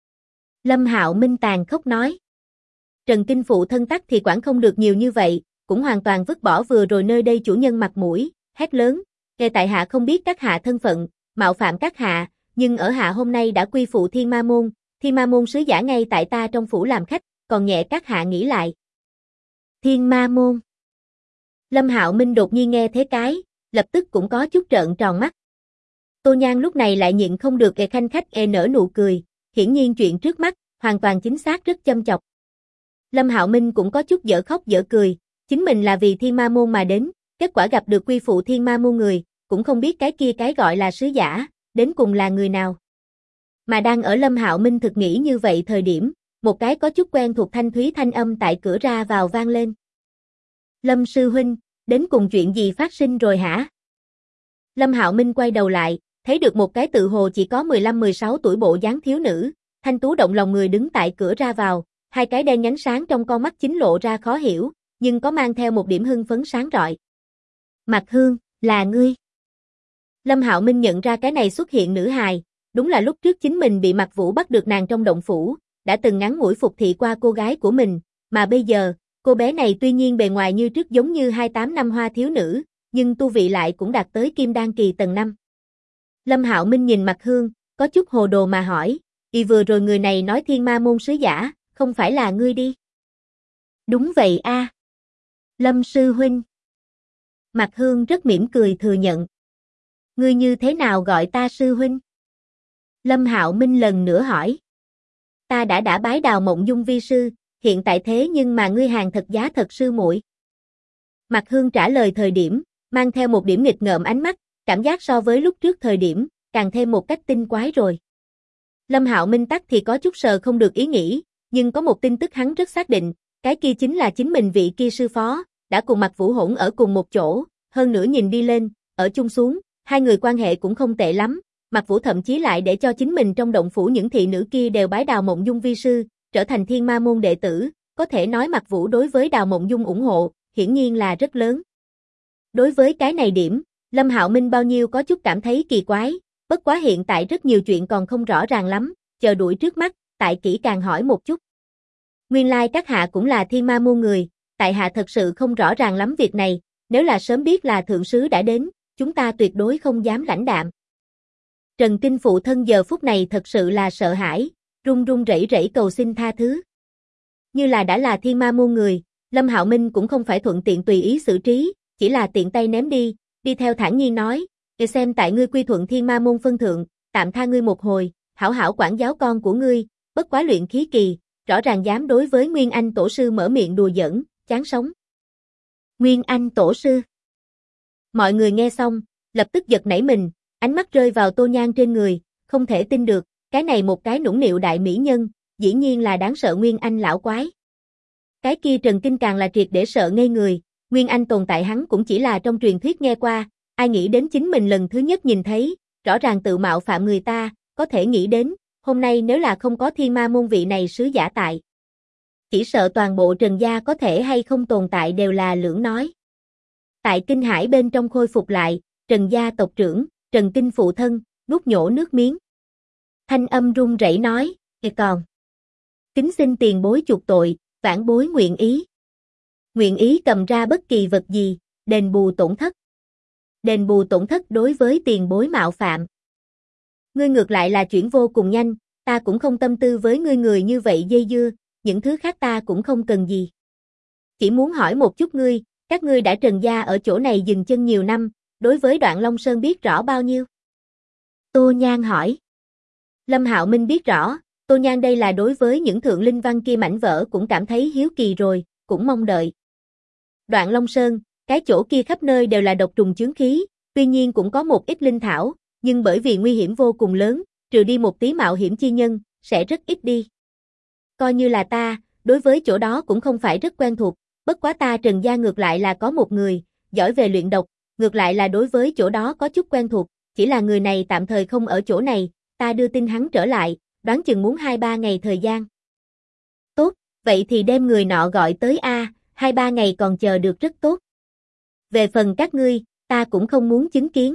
Lâm Hạo Minh tàn khốc nói. Trần Kinh phụ thân tắc thì quản không được nhiều như vậy, cũng hoàn toàn vứt bỏ vừa rồi nơi đây chủ nhân mặt mũi, hét lớn, nghe tại hạ không biết các hạ thân phận, mạo phạm các hạ, nhưng ở hạ hôm nay đã quy phụ Thiên Ma môn sứ giả ngay tại ta trong phủ làm khách, còn nhẹ các hạ nghĩ lại. Thiên Ma môn. Lâm Hạo Minh đột nhiên nghe thế cái, lập tức cũng có chút trợn tròn mắt. Tô Nhan lúc này lại nhịn không được khanh khách nở nụ cười, hiển nhiên chuyện trước mắt, hoàn toàn chính xác rất châm chọc. Lâm Hạo Minh cũng có chút dở khóc dở cười, chính mình là vì Thiên Ma môn mà đến, kết quả gặp được quy phụ Thiên Ma môn người, cũng không biết cái gọi là sứ giả, đến cùng là người nào. Mà đang ở Lâm Hạo Minh thực nghĩ như vậy thời điểm, một cái có chút quen thuộc thanh thúy thanh âm tại cửa ra vào vang lên. Lâm sư huynh, đến cùng chuyện gì phát sinh rồi hả? Lâm Hạo Minh quay đầu lại, thấy được một cái tự hồ chỉ có 15-16 tuổi bộ dáng thiếu nữ, thanh tú động lòng người đứng tại cửa ra vào, hai cái đen nhánh sáng trong con mắt chính lộ ra khó hiểu, nhưng có mang theo một điểm hưng phấn sáng rọi. Mạc Hương, là ngươi. Lâm Hạo Minh nhận ra cái này xuất hiện nữ hài, đúng là lúc trước chính mình bị Mạc Vũ bắt được nàng trong động phủ, đã từng ngắn ngủi phục thị qua cô gái của mình, mà bây giờ, cô bé này tuy nhiên bề ngoài như trước giống như 28 năm hoa thiếu nữ, nhưng tu vị lại cũng đạt tới kim đan kỳ tầng 5. Lâm Hạo Minh nhìn Mạc Hương, có chút hồ đồ mà hỏi, vừa rồi người này nói Thiên Ma môn sứ giả, không phải là ngươi đi? Đúng vậy a. Lâm sư huynh. Mạc Hương rất mỉm cười thừa nhận. Ngươi như thế nào gọi ta sư huynh? Lâm Hạo Minh lần nữa hỏi. Ta đã bái Đào Mộng Dung vi sư, hiện tại thế nhưng mà ngươi hàng thật giá thật sư muội. Mạc Hương trả lời thời điểm, mang theo một điểm nghịch ngợm ánh mắt, cảm giác so với lúc trước thời điểm, càng thêm một cách tinh quái rồi. Lâm Hạo Minh tắc thì có chút sờ không được ý nghĩ, nhưng có một tin tức hắn rất xác định, cái kia chính là chính mình vị kia sư phó, đã cùng Mạc Vũ hỗn ở cùng một chỗ, hơn nữa nhìn đi lên, ở chung xuống, hai người quan hệ cũng không tệ lắm, Mạc Vũ thậm chí lại để cho chính mình trong động phủ những thị nữ kia đều bái Đào Mộng Dung vi sư, trở thành Thiên Ma môn đệ tử, có thể nói Mạc Vũ đối với Đào Mộng Dung ủng hộ, hiển nhiên là rất lớn. Đối với cái này điểm, Lâm Hạo Minh bao nhiêu có chút cảm thấy kỳ quái, bất quá hiện tại rất nhiều chuyện còn không rõ ràng lắm, chờ đuổi trước mắt, tại kỹ càng hỏi một chút. Nguyên lai các hạ cũng là Thiên Ma môn người, tại hạ thật sự không rõ ràng lắm việc này, nếu là sớm biết là thượng sứ đã đến, chúng ta tuyệt đối không dám lãnh đạm. Trần Kinh phụ thân giờ phút này thật sự là sợ hãi, run run rẩy rẩy cầu xin tha thứ. Như là đã là Thiên Ma môn người, Lâm Hạo Minh cũng không phải thuận tiện tùy ý xử trí, chỉ là tiện tay ném đi theo thản nhiên nói, để xem tại ngươi quy thuận Thiên Ma môn phân thượng, tạm tha ngươi một hồi, hảo hảo quản giáo con của ngươi, bất quá luyện khí kỳ, rõ ràng dám đối với Nguyên Anh tổ sư mở miệng đùa giỡn, chán sống. Nguyên Anh tổ sư. Mọi người nghe xong, lập tức giật nảy mình, ánh mắt rơi vào Tô Nhan trên người, không thể tin được, cái này một cái nũng nịu đại mỹ nhân, dĩ nhiên là đáng sợ Nguyên Anh lão quái. Cái kia Trần Kinh càng là triệt để sợ ngây người, Nguyên Anh tồn tại hắn cũng chỉ là trong truyền thuyết nghe qua, ai nghĩ đến chính mình lần thứ nhất nhìn thấy, rõ ràng tự mạo phạm người ta, có thể nghĩ đến, hôm nay nếu là không có Thiên Ma môn vị này sứ giả tại. Chỉ sợ toàn bộ Trần gia có thể hay không tồn tại đều là lưỡng nói. Tại kinh hải bên trong khôi phục lại, Trần gia tộc trưởng, Trần Kinh phụ thân, nuốt nhổ nước miếng. Thanh âm run rẩy nói, còn. Kính xin tiền bối chuộc tội, vãn bối nguyện ý. Nguyện ý cầm ra bất kỳ vật gì, đền bù tổn thất. Đền bù tổn thất đối với tiền bối mạo phạm. Ngươi ngược lại là chuyển vô cùng nhanh, ta cũng không tâm tư với ngươi người như vậy dây dưa, những thứ khác ta cũng không cần gì. Chỉ muốn hỏi một chút ngươi, các ngươi đã Trần gia ở chỗ này dừng chân nhiều năm, đối với Đoạn Long Sơn biết rõ bao nhiêu? Tô Nhan hỏi. Lâm Hạo Minh biết rõ, Tô Nhan đây là đối với những thượng linh văn kia mảnh vỡ cũng cảm thấy hiếu kỳ rồi, cũng mong đợi. Đoạn Long Sơn, cái chỗ kia khắp nơi đều là độc trùng chướng khí, tuy nhiên cũng có một ít linh thảo, nhưng bởi vì nguy hiểm vô cùng lớn, trừ đi một tí mạo hiểm chi nhân, sẽ rất ít đi. Coi như là ta, đối với chỗ đó cũng không phải rất quen thuộc, bất quá ta Trần gia ngược lại là có một người, giỏi về luyện độc, ngược lại là đối với chỗ đó có chút quen thuộc, chỉ là người này tạm thời không ở chỗ này, ta đưa tin hắn trở lại, đoán chừng muốn 2-3 ngày thời gian. Tốt, vậy thì đem người nọ gọi tới a, 2-3 ngày còn chờ được rất tốt. Về phần các ngươi, ta cũng không muốn chứng kiến.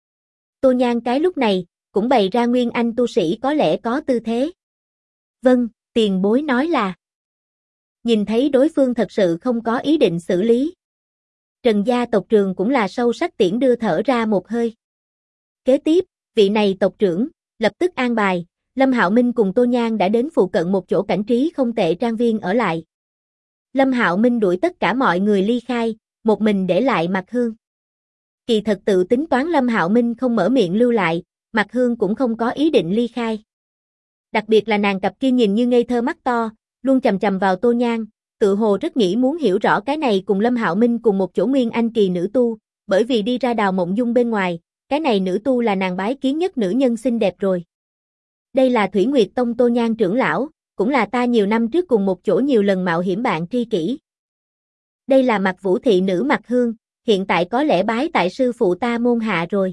Tô Nhan cái lúc này, cũng bày ra Nguyên Anh tu sĩ có lẽ có tư thế. Vâng, tiền bối nói là. Nhìn thấy đối phương thật sự không có ý định xử lý. Trần gia tộc trưởng cũng là sâu sắc tiễn đưa thở ra một hơi. Kế tiếp, vị này tộc trưởng, lập tức an bài, Lâm Hạo Minh cùng Tô Nhan đã đến phụ cận một chỗ cảnh trí không tệ trang viên ở lại. Lâm Hạo Minh đuổi tất cả mọi người ly khai, một mình để lại Mạc Hương. Kỳ thật tự tính toán Lâm Hạo Minh không mở miệng lưu lại, Mạc Hương cũng không có ý định ly khai. Đặc biệt là nàng cặp kia nhìn như ngây thơ mắt to, luôn chằm chằm vào Tô Nhan, tự hồ rất nghĩ muốn hiểu rõ cái này cùng Lâm Hạo Minh cùng một chỗ Nguyên Anh kỳ nữ tu, bởi vì đi ra Đào Mộng Dung bên ngoài, cái này nữ tu là nàng bái kiến nhất nữ nhân xinh đẹp rồi. Đây là Thủy Nguyệt Tông Tô Nhan trưởng lão, cũng là ta nhiều năm trước cùng một chỗ nhiều lần mạo hiểm bạn tri kỷ. Đây là Mạc Vũ thị nữ Mạc Hương, hiện tại có lẽ bái tại sư phụ ta môn hạ rồi.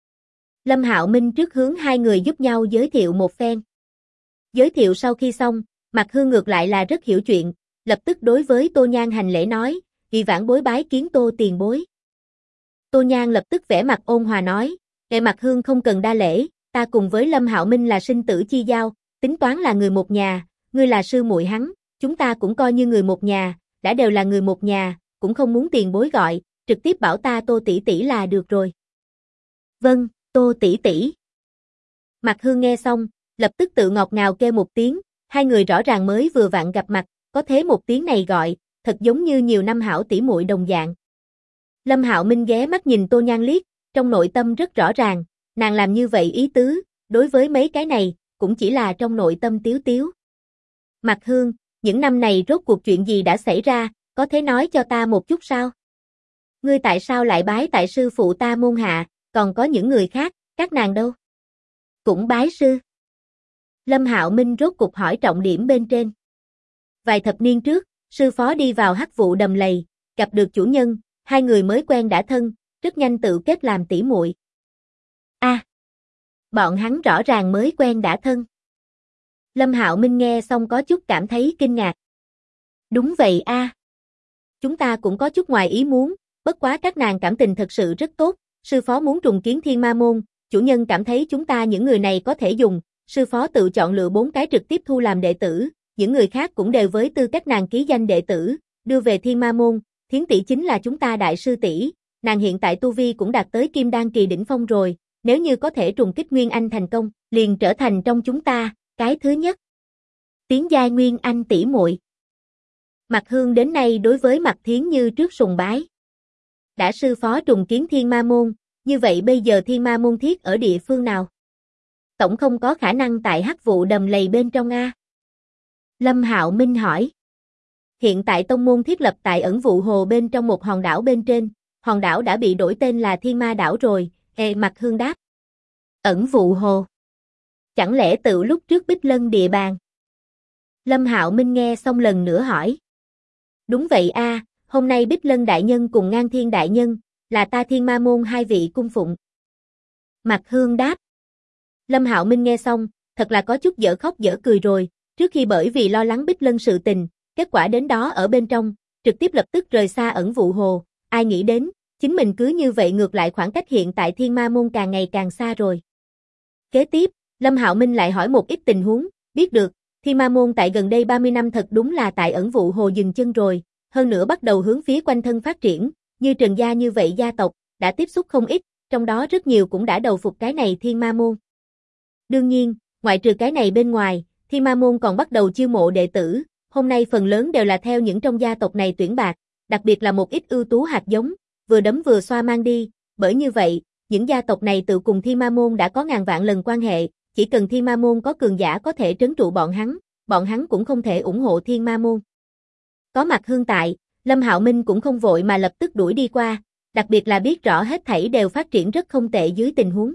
Lâm Hạo Minh trước hướng hai người giúp nhau giới thiệu một phen. Giới thiệu sau khi xong, Mạc Hương ngược lại là rất hiểu chuyện, lập tức đối với Tô Nhan hành lễ nói, vì vãn bối bái kiến Tô tiền bối. Tô Nhan lập tức vẻ mặt ôn hòa nói, ngài Mạc Hương không cần đa lễ, ta cùng với Lâm Hạo Minh là sinh tử chi giao, tính toán là người một nhà, ngươi là sư muội hắn, chúng ta cũng coi như người một nhà, đã đều là người một nhà, cũng không muốn tiền bối gọi, trực tiếp bảo ta Tô tỷ tỷ là được rồi. Vâng, Tô tỷ tỷ. Mạc Hương nghe xong, lập tức tự ngọt ngào kêu một tiếng, hai người rõ ràng mới vừa vặn gặp mặt, có thế một tiếng này gọi, thật giống như nhiều năm hảo tỷ muội đồng dạng. Lâm Hạo Minh ghé mắt nhìn Tô Nhan liếc, trong nội tâm rất rõ ràng, nàng làm như vậy ý tứ, đối với mấy cái này, cũng chỉ là trong nội tâm tiếu tiếu. Mạc Hương, những năm này rốt cuộc chuyện gì đã xảy ra, có thể nói cho ta một chút sao? Ngươi tại sao lại bái tại sư phụ ta môn hạ, còn có những người khác, các nàng đâu? Cũng bái sư. Lâm Hạo Minh rốt cuộc hỏi trọng điểm bên trên. Vài thập niên trước, sư phó đi vào hắc vụ đầm lầy, gặp được chủ nhân, hai người mới quen đã thân, rất nhanh tự kết làm tỷ muội. Bọn hắn rõ ràng mới quen đã thân. Lâm Hạo Minh nghe xong có chút cảm thấy kinh ngạc. Đúng vậy chúng ta cũng có chút ngoài ý muốn, bất quá các nàng cảm tình thật sự rất tốt, sư phó muốn trùng kiến Thiên Ma môn, chủ nhân cảm thấy chúng ta những người này có thể dùng, sư phó tự chọn lựa 4 cái trực tiếp thu làm đệ tử, những người khác cũng đều với tư cách nàng ký danh đệ tử, đưa về Thiên Ma môn, Thiến tỷ chính là chúng ta đại sư tỷ, nàng hiện tại tu vi cũng đạt tới Kim Đan kỳ đỉnh phong rồi, nếu như có thể trùng kích Nguyên Anh thành công, liền trở thành trong chúng ta cái thứ nhất. Tiến giai Nguyên Anh tỷ muội. Mạc Hương đến nay đối với Mạc Thiến như trước sùng bái. Đã sư phó trùng kiến Thiên Ma môn, như vậy bây giờ Thiên Ma môn thiết ở địa phương nào? Tổng không có khả năng tại hắc vụ đầm lầy bên trong Lâm Hạo Minh hỏi. Hiện tại tông môn thiết lập tại ẩn vụ hồ bên trong một hòn đảo bên trên, hòn đảo đã bị đổi tên là Thiên Ma đảo rồi, Mạc Hương đáp. Ẩn vụ hồ. Chẳng lẽ tự lúc trước Bích Lân địa bàn? Lâm Hạo Minh nghe xong lần nữa hỏi. Đúng vậy a, hôm nay Bích Lân đại nhân cùng Ngang Thiên đại nhân, là ta Thiên Ma môn hai vị cung phụng. Mạc Hương đáp. Lâm Hạo Minh nghe xong, thật là có chút dở khóc dở cười rồi, trước khi bởi vì lo lắng Bích Lân sự tình, kết quả đến đó ở bên trong, trực tiếp lập tức rời xa ẩn vụ hồ, ai nghĩ đến, chính mình cứ như vậy ngược lại khoảng cách hiện tại Thiên Ma môn càng ngày càng xa rồi. Kế tiếp, Lâm Hạo Minh lại hỏi một ít tình huống, biết được, Thiên Ma môn tại gần đây 30 năm thật đúng là tại ẩn vụ hồ dừng chân rồi, hơn nữa bắt đầu hướng phía quanh thân phát triển, như Trần gia như vậy gia tộc, đã tiếp xúc không ít, trong đó rất nhiều cũng đã đầu phục cái này Thiên Ma môn. Đương nhiên, ngoại trừ cái này bên ngoài, Thiên Ma môn còn bắt đầu chiêu mộ đệ tử, hôm nay phần lớn đều là theo những trong gia tộc này tuyển bạc, đặc biệt là một ít ưu tú hạt giống, vừa đấm vừa xoa mang đi, bởi như vậy, những gia tộc này tự cùng Thiên Ma môn đã có ngàn vạn lần quan hệ, chỉ cần Thiên Ma môn có cường giả có thể trấn trụ bọn hắn cũng không thể ủng hộ Thiên Ma môn. Có Mạc Hương tại, Lâm Hạo Minh cũng không vội mà lập tức đuổi đi qua, đặc biệt là biết rõ hết thảy đều phát triển rất không tệ dưới tình huống.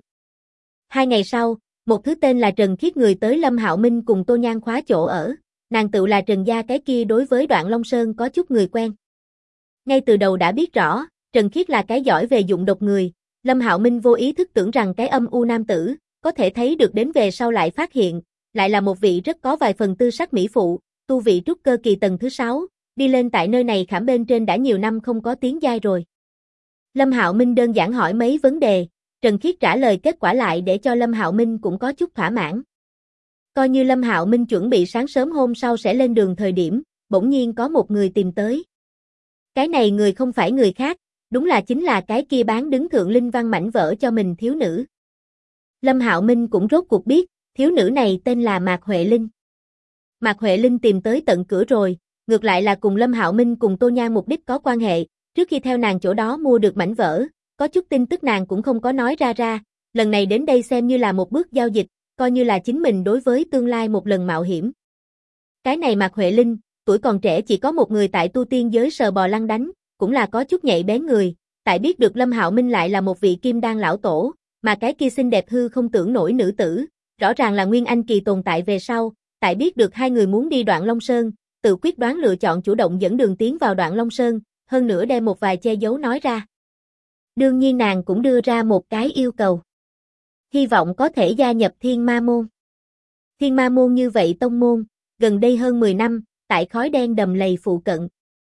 2 ngày sau, một thứ tên là Trần Khiết người tới Lâm Hạo Minh cùng Tô Nhan khóa chỗ ở, nàng tự là Trần gia cái kia đối với Đoạn Long Sơn có chút người quen. Ngay từ đầu đã biết rõ, Trần Khiết là cái giỏi về dụng độc người, Lâm Hạo Minh vô ý thức tưởng rằng cái âm u nam tử, có thể thấy được đến về sau lại phát hiện, lại là một vị rất có vài phần tư sắc mỹ phụ, tu vị trúc cơ kỳ tầng thứ 6, đi lên tại nơi này khảm bên trên đã nhiều năm không có tiếng giai rồi. Lâm Hạo Minh đơn giản hỏi mấy vấn đề, Trần Khiết trả lời kết quả lại để cho Lâm Hạo Minh cũng có chút thỏa mãn. Coi như Lâm Hạo Minh chuẩn bị sáng sớm hôm sau sẽ lên đường thời điểm, bỗng nhiên có một người tìm tới. Cái này người không phải người khác, đúng là chính là cái kia bán đứng thượng linh văn mảnh vỡ cho mình thiếu nữ. Lâm Hạo Minh cũng rốt cuộc biết, thiếu nữ này tên là Mạc Huệ Linh. Mạc Huệ Linh tìm tới tận cửa rồi, ngược lại là cùng Lâm Hạo Minh cùng Tô Nhan mục đích có quan hệ, trước khi theo nàng chỗ đó mua được mảnh vỡ, có chút tin tức nàng cũng không có nói ra, lần này đến đây xem như là một bước giao dịch, coi như là chính mình đối với tương lai một lần mạo hiểm. Cái này Mạc Huệ Linh, tuổi còn trẻ chỉ có một người tại tu tiên giới sờ bò lăn đánh, cũng là có chút nhạy bén người, tại biết được Lâm Hạo Minh lại là một vị kim đan lão tổ, mà cái kia xinh đẹp hư không tưởng nổi nữ tử, rõ ràng là Nguyên Anh kỳ tồn tại về sau, tại biết được hai người muốn đi Đoạn Long Sơn, tự quyết đoán lựa chọn chủ động dẫn đường tiến vào Đoạn Long Sơn, hơn nữa đem một vài che giấu nói ra. Đương nhiên nàng cũng đưa ra một cái yêu cầu. Hy vọng có thể gia nhập Thiên Ma môn. Thiên Ma môn như vậy tông môn, gần đây hơn 10 năm, tại khói đen đầm lầy phụ cận.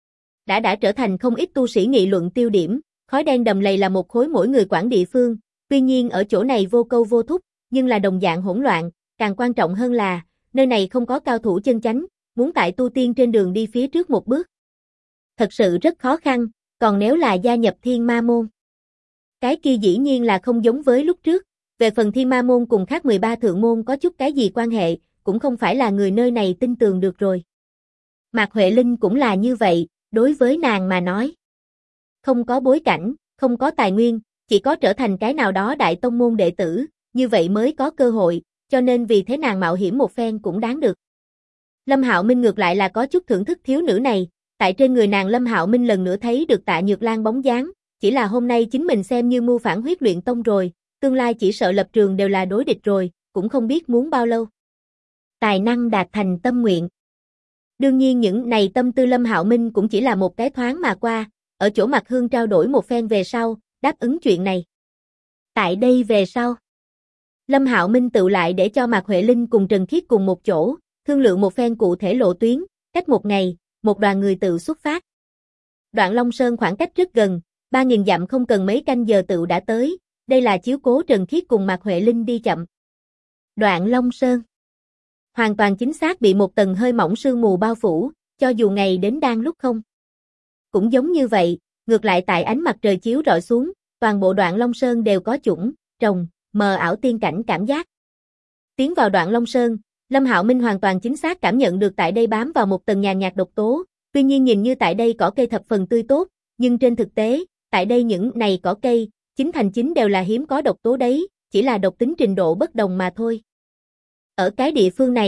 Đã trở thành không ít tu sĩ nghị luận tiêu điểm, khói đen đầm lầy là một khối mỗi người quản địa phương, tuy nhiên ở chỗ này vô câu vô thúc, nhưng là đồng dạng hỗn loạn, càng quan trọng hơn là, nơi này không có cao thủ chân chánh, muốn tại tu tiên trên đường đi phía trước một bước. Thật sự rất khó khăn, còn nếu là gia nhập Thiên Ma môn. Cái kia dĩ nhiên là không giống với lúc trước, về phần Thiên Ma môn cùng khác 13 thượng môn có chút cái gì quan hệ, cũng không phải là người nơi này tin tưởng được rồi. Mạc Huệ Linh cũng là như vậy, đối với nàng mà nói. Không có bối cảnh, không có tài nguyên, chỉ có trở thành cái nào đó đại tông môn đệ tử, như vậy mới có cơ hội, cho nên vì thế nàng mạo hiểm một phen cũng đáng được. Lâm Hạo Minh ngược lại là có chút thưởng thức thiếu nữ này, tại trên người nàng Lâm Hạo Minh lần nữa thấy được Tạ Nhược Lan bóng dáng, chỉ là hôm nay chính mình xem như mưu phản huyết luyện tông rồi, tương lai chỉ sợ lập trường đều là đối địch rồi, cũng không biết muốn bao lâu. Tài năng đạt thành tâm nguyện. Đương nhiên những này tâm tư Lâm Hạo Minh cũng chỉ là một cái thoáng mà qua, ở chỗ Mạc Hương trao đổi một phen về sau, đáp ứng chuyện này. Tại đây về sau, Lâm Hạo Minh tự lại để cho Mạc Huệ Linh cùng Trần Khiết cùng một chỗ, thương lượng một phen cụ thể lộ tuyến, cách một ngày, một đoàn người tự xuất phát. Đoạn Long Sơn khoảng cách rất gần, 3.000 dặm không cần mấy canh giờ tự đã tới, đây là chiếu cố Trần Khiết cùng Mạc Huệ Linh đi chậm. Đoạn Long Sơn hoàn toàn chính xác bị một tầng hơi mỏng sương mù bao phủ, cho dù ngày đến đang lúc không. Cũng giống như vậy, ngược lại tại ánh mặt trời chiếu rọi xuống, toàn bộ Đoạn Long Sơn đều có chủng, trồng, mờ ảo tiên cảnh cảm giác. Tiến vào Đoạn Long Sơn, Lâm Hạo Minh hoàn toàn chính xác cảm nhận được tại đây bám vào một tầng nhàn nhạt độc tố, tuy nhiên nhìn như tại đây cỏ cây thập phần tươi tốt, nhưng trên thực tế, tại đây những này cỏ cây, chính thành chính đều là hiếm có độc tố đấy, chỉ là độc tính trình độ bất đồng mà thôi. Ở cái địa phương này,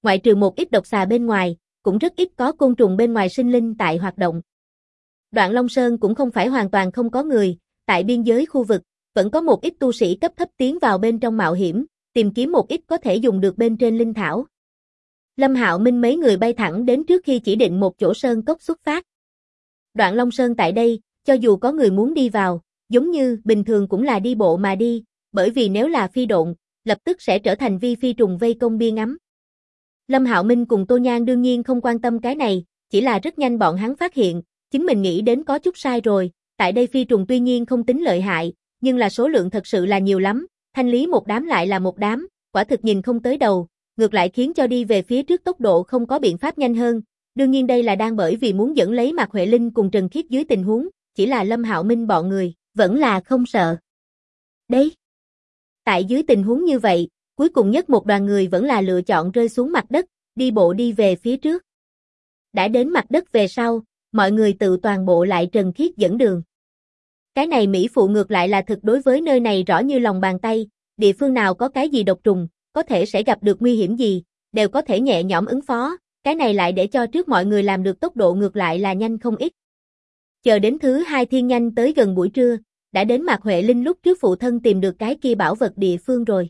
ngoại trừ một ít độc xà bên ngoài, cũng rất ít có côn trùng bên ngoài sinh linh tại hoạt động. Đoạn Long Sơn cũng không phải hoàn toàn không có người, tại biên giới khu vực, vẫn có một ít tu sĩ cấp thấp tiến vào bên trong mạo hiểm, tìm kiếm một ít có thể dùng được bên trên linh thảo. Lâm Hạo Minh mấy người bay thẳng đến trước khi chỉ định một chỗ sơn cốc xuất phát. Đoạn Long Sơn tại đây, cho dù có người muốn đi vào, giống như bình thường cũng là đi bộ mà đi, bởi vì nếu là phi độn, lập tức sẽ trở thành phi trùng vây công bia ngắm. Lâm Hạo Minh cùng Tô Nhan đương nhiên không quan tâm cái này, chỉ là rất nhanh bọn hắn phát hiện, chính mình nghĩ đến có chút sai rồi, tại đây phi trùng tuy nhiên không tính lợi hại, nhưng là số lượng thật sự là nhiều lắm, thanh lý một đám lại là một đám, quả thực nhìn không tới đầu, ngược lại khiến cho đi về phía trước tốc độ không có biện pháp nhanh hơn. Đương nhiên đây là đang bởi vì muốn dẫn lấy Mạc Huệ Linh cùng Trần Khiết dưới tình huống, chỉ là Lâm Hạo Minh bọn người, vẫn là không sợ. Đấy. Tại dưới tình huống như vậy, cuối cùng nhất một đoàn người vẫn là lựa chọn rơi xuống mặt đất, đi bộ đi về phía trước. Đã đến mặt đất về sau, mọi người tự toàn bộ lại Trần Khiết dẫn đường. Cái này Mỹ phụ ngược lại là thực đối với nơi này rõ như lòng bàn tay, địa phương nào có cái gì độc trùng, có thể sẽ gặp được nguy hiểm gì, đều có thể nhẹ nhõm ứng phó, cái này lại để cho trước mọi người làm được tốc độ ngược lại là nhanh không ít. Chờ đến thứ hai thiên nhanh tới gần buổi trưa, đã đến Mạc Huệ Linh lúc trước phụ thân tìm được cái kia bảo vật địa phương rồi.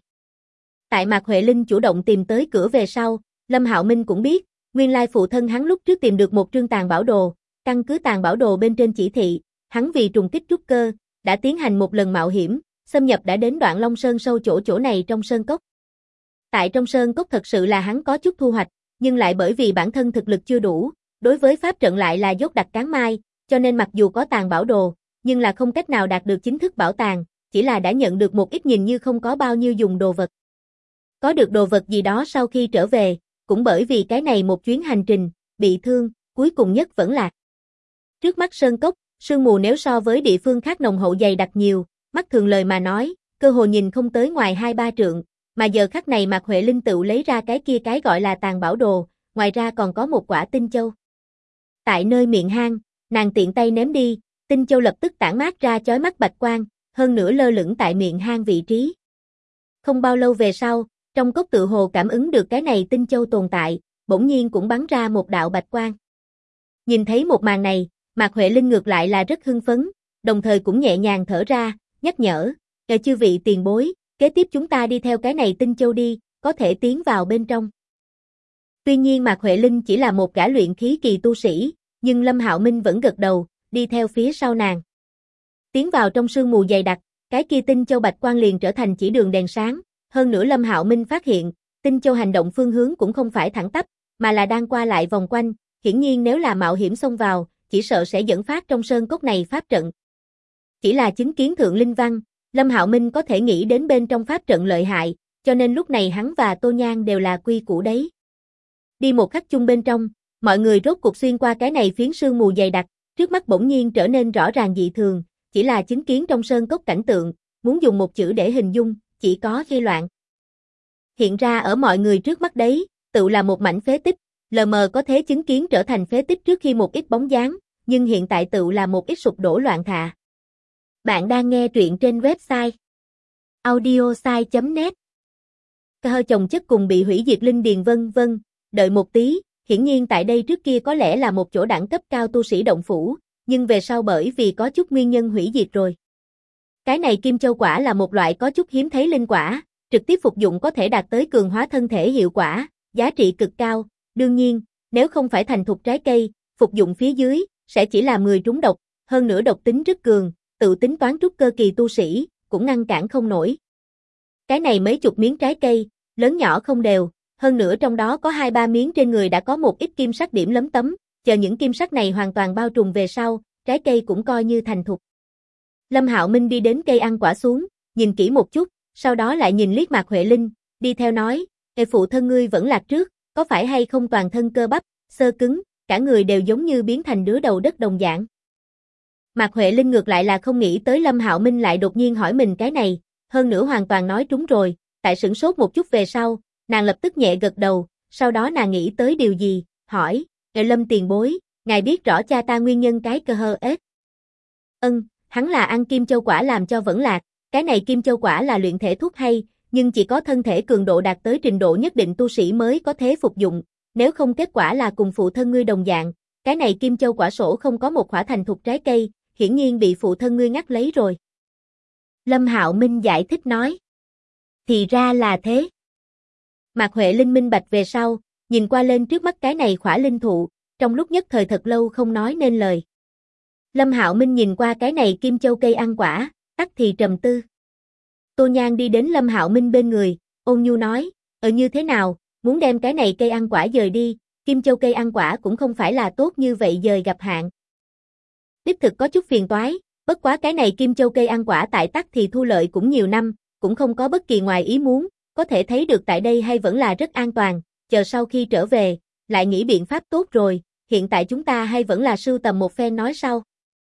Tại Mạc Huệ Linh chủ động tìm tới cửa về sau, Lâm Hạo Minh cũng biết, nguyên lai phụ thân hắn lúc trước tìm được một trương tàn bảo đồ, căn cứ tàn bảo đồ bên trên chỉ thị, hắn vì trùng kích trúc cơ, đã tiến hành một lần mạo hiểm, xâm nhập đã đến Đoạn Long Sơn sâu chỗ này trong sơn cốc. Tại trong sơn cốc thật sự là hắn có chút thu hoạch, nhưng lại bởi vì bản thân thực lực chưa đủ, đối với pháp trận lại là dốt đặc cán mai, cho nên mặc dù có tàn bảo đồ, nhưng là không cách nào đạt được chính thức bảo tàng, chỉ là đã nhận được một ít nhìn như không có bao nhiêu dùng đồ vật. Có được đồ vật gì đó sau khi trở về, cũng bởi vì cái này một chuyến hành trình, bị thương, cuối cùng nhất vẫn là. Trước mắt sơn cốc, sương mù nếu so với địa phương khác nồng hậu dày đặc nhiều, mắt thường lời mà nói, cơ hồ nhìn không tới ngoài 2-3 trượng, mà giờ khắc này Mạc Huệ Linh tự lấy ra cái kia cái gọi là tàn bảo đồ, ngoài ra còn có một quả tinh châu. Tại nơi miệng hang, nàng tiện tay ném đi, tinh châu lập tức tản mát ra chói mắt bạch quang, hơn nữa lơ lửng tại miệng hang vị trí. Không bao lâu về sau, trong cốc tự hồ cảm ứng được cái này tinh châu tồn tại, bỗng nhiên cũng bắn ra một đạo bạch quang. Nhìn thấy một màn này, Mạc Huệ Linh ngược lại là rất hưng phấn, đồng thời cũng nhẹ nhàng thở ra, nhắc nhở, chư vị tiền bối, kế tiếp chúng ta đi theo cái này tinh châu đi, có thể tiến vào bên trong. Tuy nhiên Mạc Huệ Linh chỉ là một gã luyện khí kỳ tu sĩ, nhưng Lâm Hạo Minh vẫn gật đầu, đi theo phía sau nàng. Tiến vào trong sương mù dày đặc, cái kia tinh châu bạch quang liền trở thành chỉ đường đèn sáng, hơn nữa Lâm Hạo Minh phát hiện, tinh châu hành động phương hướng cũng không phải thẳng tắp, mà là đang qua lại vòng quanh, hiển nhiên nếu là mạo hiểm xông vào, chỉ sợ sẽ dẫn phát trong sơn cốc này pháp trận. Chỉ là chứng kiến thượng linh văn, Lâm Hạo Minh có thể nghĩ đến bên trong pháp trận lợi hại, cho nên lúc này hắn và Tô Nhan đều là quy củ đấy. Đi một khắc chung bên trong, mọi người rốt cuộc xuyên qua cái này phiến sương mù dày đặc, trước mắt bỗng nhiên trở nên rõ ràng dị thường, chỉ là chứng kiến trong sơn cốc cảnh tượng, muốn dùng một chữ để hình dung, chỉ có gây loạn. Hiện ra ở mọi người trước mắt đấy, tự là một mảnh phế tích, lờ mờ có thể chứng kiến trở thành phế tích trước khi một ít bóng dáng, nhưng hiện tại tự là một ít sụp đổ loạn thạ. Bạn đang nghe truyện trên website audiosai.net. Cơ chồng chất cùng bị hủy diệt linh điền vân vân, đợi một tí, hiển nhiên tại đây trước kia có lẽ là một chỗ đẳng cấp cao tu sĩ động phủ, nhưng về sau bởi vì có chút nguyên nhân hủy diệt rồi. Cái này kim châu quả là một loại có chút hiếm thấy linh quả, trực tiếp phục dụng có thể đạt tới cường hóa thân thể hiệu quả, giá trị cực cao, đương nhiên, nếu không phải thành thục trái cây, phục dụng phía dưới, sẽ chỉ là 10 trúng độc, hơn nữa độc tính rất cường, tự tính toán trúc cơ kỳ tu sĩ, cũng ngăn cản không nổi. Cái này mấy chục miếng trái cây, lớn nhỏ không đều, hơn nữa trong đó có 2-3 miếng trên người đã có một ít kim sắc điểm lấm tấm, chờ những kim sắc này hoàn toàn bao trùm về sau, trái cây cũng coi như thành thục. Lâm Hạo Minh đi đến cây ăn quả xuống, nhìn kỹ một chút, sau đó lại nhìn liếc Mạc Huệ Linh, đi theo nói, phụ thân ngươi vẫn lạc trước, có phải hay không toàn thân cơ bắp, xơ cứng, cả người đều giống như biến thành đứa đầu đất đồng dạng. Mạc Huệ Linh ngược lại là không nghĩ tới Lâm Hạo Minh lại đột nhiên hỏi mình cái này, hơn nữa hoàn toàn nói trúng rồi, tại sửng sốt một chút về sau, nàng lập tức nhẹ gật đầu, sau đó nàng nghĩ tới điều gì, hỏi, Lâm tiền bối, ngài biết rõ cha ta nguyên nhân cái cơ hơ ếch. Hắn là ăn kim châu quả làm cho vẫn lạc, cái này kim châu quả là luyện thể thuốc hay, nhưng chỉ có thân thể cường độ đạt tới trình độ nhất định tu sĩ mới có thể phục dụng, nếu không kết quả là cùng phụ thân ngươi đồng dạng, cái này kim châu quả sổ không có một quả thành thục trái cây, hiển nhiên bị phụ thân ngươi ngắt lấy rồi. Lâm Hạo Minh giải thích nói. Thì ra là thế. Mạc Huệ Linh minh bạch về sau, nhìn qua lên trước mắt cái này khỏa linh thụ, trong lúc nhất thời thật lâu không nói nên lời. Lâm Hạo Minh nhìn qua cái này kim châu cây ăn quả, tắc thì trầm tư. Tô Nhan đi đến Lâm Hạo Minh bên người, ôn nhu nói, như thế nào, muốn đem cái này cây ăn quả dời đi, kim châu cây ăn quả cũng không phải là tốt như vậy dời gặp hạn. Đích thực có chút phiền toái, bất quá cái này kim châu cây ăn quả tại tắc thì thu lợi cũng nhiều năm, cũng không có bất kỳ ngoài ý muốn, có thể thấy được tại đây hay vẫn là rất an toàn, chờ sau khi trở về, lại nghĩ biện pháp tốt rồi, hiện tại chúng ta hay vẫn là sưu tầm một phen nói sau.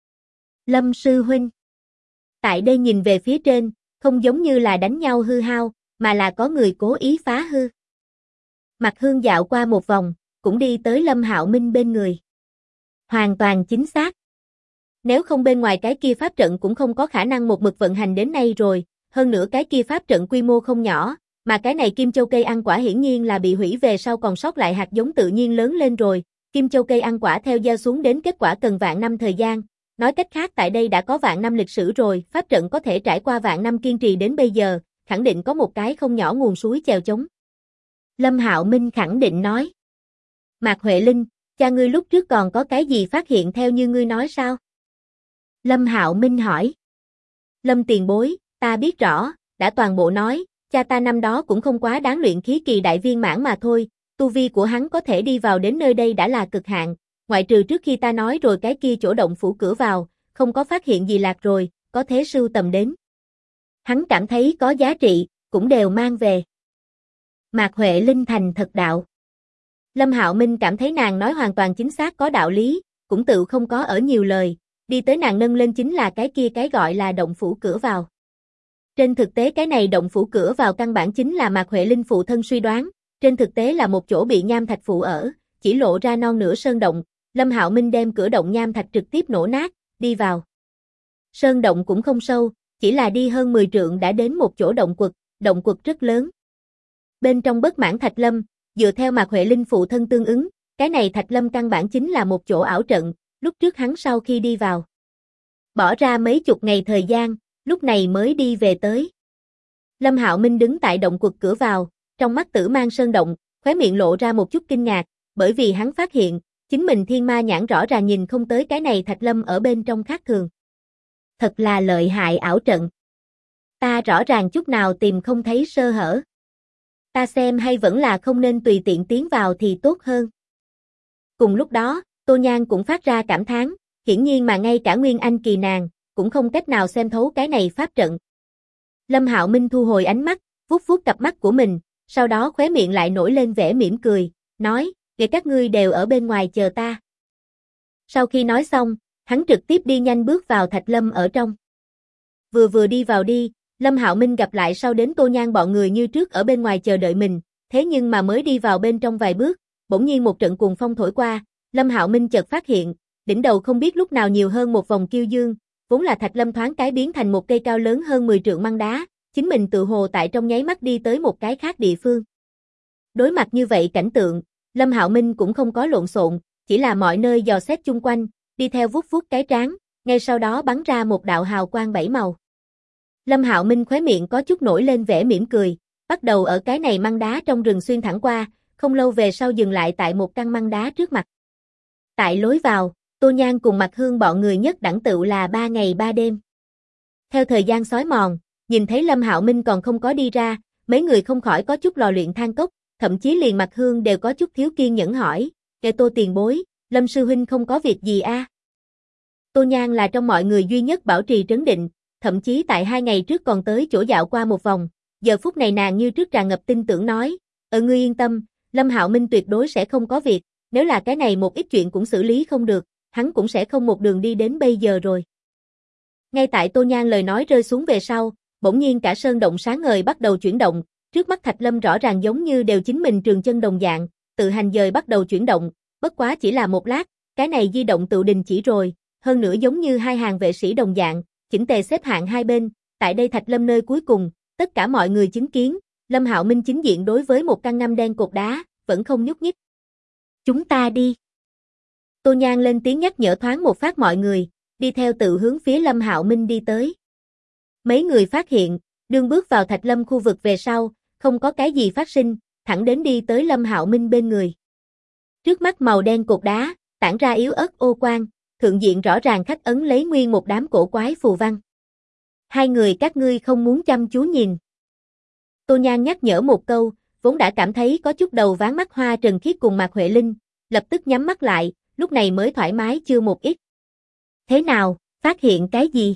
Lâm sư huynh. Tại đây nhìn về phía trên, không giống như là đánh nhau hư hao, mà là có người cố ý phá hư. Mạc Hương dạo qua một vòng, cũng đi tới Lâm Hạo Minh bên người. Hoàn toàn chính xác. Nếu không bên ngoài cái kia pháp trận cũng không có khả năng một mực vận hành đến nay rồi, hơn nữa cái kia pháp trận quy mô không nhỏ, mà cái này kim châu cây ăn quả hiển nhiên là bị hủy về sau còn sót lại hạt giống tự nhiên lớn lên rồi, kim châu cây ăn quả theo gieo xuống đến kết quả cần vạn năm thời gian, nói cách khác tại đây đã có vạn năm lịch sử rồi, pháp trận có thể trải qua vạn năm kiên trì đến bây giờ, khẳng định có một cái không nhỏ nguồn suối chèo chống. Lâm Hạo Minh khẳng định nói. Mạc Huệ Linh, cha ngươi lúc trước còn có cái gì phát hiện theo như ngươi nói sao? Lâm Hạo Minh hỏi. Lâm tiền bối, ta biết rõ, đã toàn bộ nói, cha ta năm đó cũng không quá đáng luyện khí kỳ đại viên mãn mà thôi, tu vi của hắn có thể đi vào đến nơi đây đã là cực hạn, ngoại trừ trước khi ta nói rồi cái kia chỗ động phủ cửa vào, không có phát hiện gì lạc rồi, có thế sưu tầm đến. Hắn cảm thấy có giá trị, cũng đều mang về. Mạc Huệ Linh thành thật đạo. Lâm Hạo Minh cảm thấy nàng nói hoàn toàn chính xác có đạo lý, cũng tự không có ở nhiều lời, đi tới nàng nâng lên chính là cái kia cái gọi là động phủ cửa vào. Trên thực tế cái này động phủ cửa vào căn bản chính là Mạc Huệ Linh phụ thân suy đoán, trên thực tế là một chỗ bị nham thạch phủ ở, chỉ lộ ra non nửa sơn động, Lâm Hạo Minh đem cửa động nham thạch trực tiếp nổ nát, đi vào. Sơn động cũng không sâu, chỉ là đi hơn 10 trượng đã đến một chỗ động quật rất lớn. Bên trong bất mãn thạch lâm, dựa theo Mạc Huệ Linh phụ thân tương ứng, cái này thạch lâm căn bản chính là một chỗ ảo trận, lúc trước hắn sau khi đi vào. Bỏ ra mấy chục ngày thời gian, lúc này mới đi về tới. Lâm Hạo Minh đứng tại động quật cửa vào, trong mắt tử mang sơn động, khóe miệng lộ ra một chút kinh ngạc, bởi vì hắn phát hiện, chính mình thiên ma nhãn rõ ràng nhìn không tới cái này thạch lâm ở bên trong khác thường. Thật là lợi hại ảo trận. Ta rõ ràng chút nào tìm không thấy sơ hở. Ta xem hay vẫn là không nên tùy tiện tiến vào thì tốt hơn. Cùng lúc đó, Tô Nhan cũng phát ra cảm thán, hiển nhiên mà ngay cả Nguyên Anh kỳ nàng, cũng không cách nào xem thấu cái này pháp trận. Lâm Hạo Minh thu hồi ánh mắt, vuốt vuốt cặp mắt của mình, sau đó khóe miệng lại nổi lên vẻ mỉm cười, nói, vậy các ngươi đều ở bên ngoài chờ ta. Sau khi nói xong, hắn trực tiếp đi nhanh bước vào thạch lâm ở trong. Vừa đi vào đi, Lâm Hạo Minh gặp lại sau đến Tô Nhan bọn người như trước ở bên ngoài chờ đợi mình, thế nhưng mà mới đi vào bên trong vài bước, bỗng nhiên một trận cuồng phong thổi qua, Lâm Hạo Minh chợt phát hiện, đỉnh đầu không biết lúc nào nhiều hơn một vòng kiêu dương, vốn là thạch lâm thoáng cái biến thành một cây cao lớn hơn 10 trượng măng đá, chính mình tự hồ tại trong nháy mắt đi tới một cái khác địa phương. Đối mặt như vậy cảnh tượng, Lâm Hạo Minh cũng không có lộn xộn, chỉ là mọi nơi dò xét chung quanh, đi theo vuốt vuốt cái trán, ngay sau đó bắn ra một đạo hào quang 7 màu. Lâm Hạo Minh khóe miệng có chút nổi lên vẻ mỉm cười, bắt đầu ở cái này măng đá trong rừng xuyên thẳng qua, không lâu về sau dừng lại tại một căn măng đá trước mặt. Tại lối vào, Tô Nhan cùng Mạc Hương bọn người nhất đẳng tựu là 3 ngày 3 đêm. Theo thời gian xói mòn, nhìn thấy Lâm Hạo Minh còn không có đi ra, mấy người không khỏi có chút lò luyện than cốc, thậm chí liền Mạc Hương đều có chút thiếu kiên nhẫn hỏi, kể Tô tiền bối, Lâm sư huynh không có việc gì a? Tô Nhan là trong mọi người duy nhất bảo trì trấn định, thậm chí tại 2 ngày trước còn tới chỗ dạo qua một vòng, giờ phút này nàng như trước tràn ngập tin tưởng nói, ngươi yên tâm, Lâm Hạo Minh tuyệt đối sẽ không có việc, nếu là cái này một ít chuyện cũng xử lý không được, hắn cũng sẽ không một đường đi đến bây giờ rồi. Ngay tại Tô Nhan lời nói rơi xuống về sau, bỗng nhiên cả sơn động sáng ngời bắt đầu chuyển động, trước mắt thạch lâm rõ ràng giống như đều chính mình trường chân đồng dạng, tự hành dời bắt đầu chuyển động, bất quá chỉ là một lát, cái này di động tự đình chỉ rồi, hơn nữa giống như hai hàng vệ sĩ đồng dạng, chỉnh tề xếp hạng hai bên, tại đây thạch lâm nơi cuối cùng, tất cả mọi người chứng kiến, Lâm Hạo Minh chính diện đối với một căn ngăm đen cột đá, vẫn không nhúc nhích. Chúng ta đi. Tô Nhan lên tiếng nhắc nhở thoáng một phát mọi người, đi theo tự hướng phía Lâm Hạo Minh đi tới. Mấy người phát hiện, đương bước vào Thạch Lâm khu vực về sau, không có cái gì phát sinh, thẳng đến đi tới Lâm Hạo Minh bên người. Trước mắt màu đen cột đá, tản ra yếu ớt ô quang, thượng diện rõ ràng khắc ấn lấy nguyên một đám cổ quái phù văn. Hai người các ngươi không muốn chăm chú nhìn. Tô Nhan nhắc nhở một câu, vốn đã cảm thấy có chút đầu ván mắt Hoa Trần Khiết cùng Mạc Huệ Linh, lập tức nhắm mắt lại, lúc này mới thoải mái chưa một ít. Thế nào, phát hiện cái gì?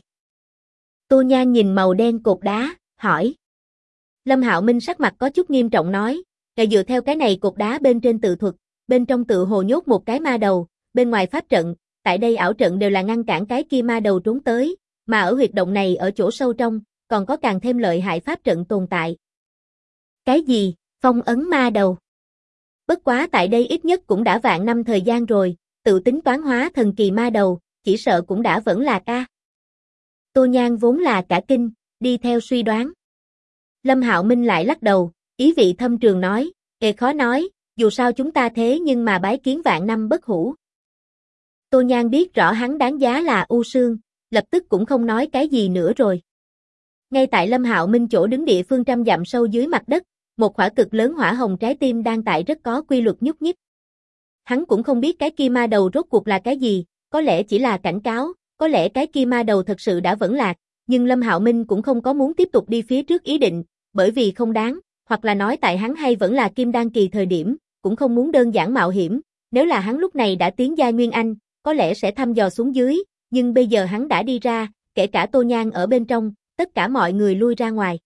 Tô Nhan nhìn màu đen cột đá, hỏi. Lâm Hạo Minh sắc mặt có chút nghiêm trọng nói, dựa theo cái này cột đá bên trên tự thuật, bên trong tự hồ nhốt một cái ma đầu, bên ngoài pháp trận, tại đây ảo trận đều là ngăn cản cái kia ma đầu trốn tới, mà ở huyệt động này ở chỗ sâu trong, còn có càng thêm lợi hại pháp trận tồn tại. Cái gì? Phong ấn ma đầu? Bất quá tại đây ít nhất cũng đã vạn năm thời gian rồi, tự tính toán hóa thần kỳ ma đầu, chỉ sợ cũng đã vẫn là ca. Tô Nhan vốn là cả kinh, đi theo suy đoán. Lâm Hạo Minh lại lắc đầu, ý vị thâm trường nói, khó nói, dù sao chúng ta thế nhưng mà bái kiến vạn năm bất hủ. Tô Nhan biết rõ hắn đáng giá là U Sương, lập tức cũng không nói cái gì nữa rồi. Ngay tại Lâm Hạo Minh chỗ đứng địa phương trăm dặm sâu dưới mặt đất, một quả cực lớn hỏa hồng trái tim đang tại rất có quy luật nhúc nhích. Hắn cũng không biết cái kia ma đầu rốt cuộc là cái gì, có lẽ chỉ là cảnh cáo, có lẽ cái kia ma đầu thật sự đã vẫn lạc, nhưng Lâm Hạo Minh cũng không có muốn tiếp tục đi phía trước ý định, bởi vì không đáng, hoặc là nói tại hắn hay vẫn là kim đan kỳ thời điểm, cũng không muốn đơn giản mạo hiểm, nếu là hắn lúc này đã tiến giai Nguyên Anh, có lẽ sẽ thăm dò xuống dưới, nhưng bây giờ hắn đã đi ra, kể cả Tô Nhan ở bên trong, tất cả mọi người lui ra ngoài.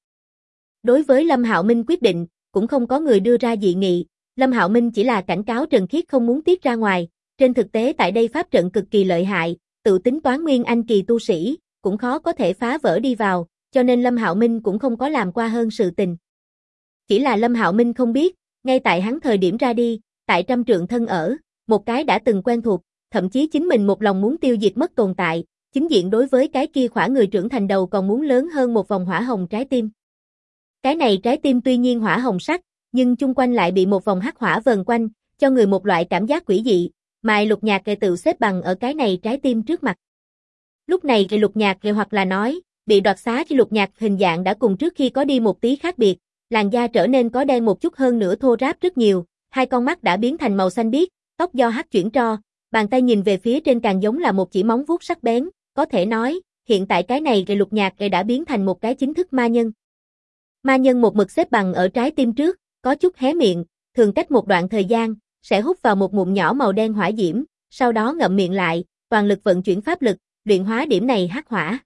Đối với Lâm Hạo Minh quyết định, cũng không có người đưa ra dị nghị, Lâm Hạo Minh chỉ là cảnh cáo Trần Khiết không muốn tiết ra ngoài, trên thực tế tại đây pháp trận cực kỳ lợi hại, tự tính toán Nguyên Anh kỳ tu sĩ, cũng khó có thể phá vỡ đi vào, cho nên Lâm Hạo Minh cũng không có làm qua hơn sự tình. Chỉ là Lâm Hạo Minh không biết, ngay tại hắn thời điểm ra đi, tại trăm trượng thân ở, một cái đã từng quen thuộc, thậm chí chính mình một lòng muốn tiêu diệt mất tồn tại, chính diện đối với cái kia khỏa người trưởng thành đầu còn muốn lớn hơn một vòng hỏa hồng trái tim. Cái này trái tim tuy nhiên hỏa hồng sắc, nhưng chung quanh lại bị một vòng hắc hỏa vờn quanh, cho người một loại cảm giác quỷ dị, Mai Lục Nhạc tự xếp bằng ở cái này trái tim trước mặt. Lúc này Lục Nhạc hoặc là nói, bị đoạt xá Lục Nhạc hình dạng đã cùng trước khi có đi một tí khác biệt, làn da trở nên có đen một chút hơn nữa thô ráp rất nhiều, hai con mắt đã biến thành màu xanh biếc, tóc do hắc chuyển tro, bàn tay nhìn về phía trên càng giống là một chỉ móng vuốt sắc bén, có thể nói, hiện tại cái này Lục Nhạc đã biến thành một cái chính thức ma nhân. Ma nhân một mực xếp bằng ở trái tim trước, có chút hé miệng, thường cách một đoạn thời gian, sẽ hút vào một ngụm nhỏ màu đen hỏa diễm, sau đó ngậm miệng lại, toàn lực vận chuyển pháp lực, luyện hóa điểm này hắc hỏa.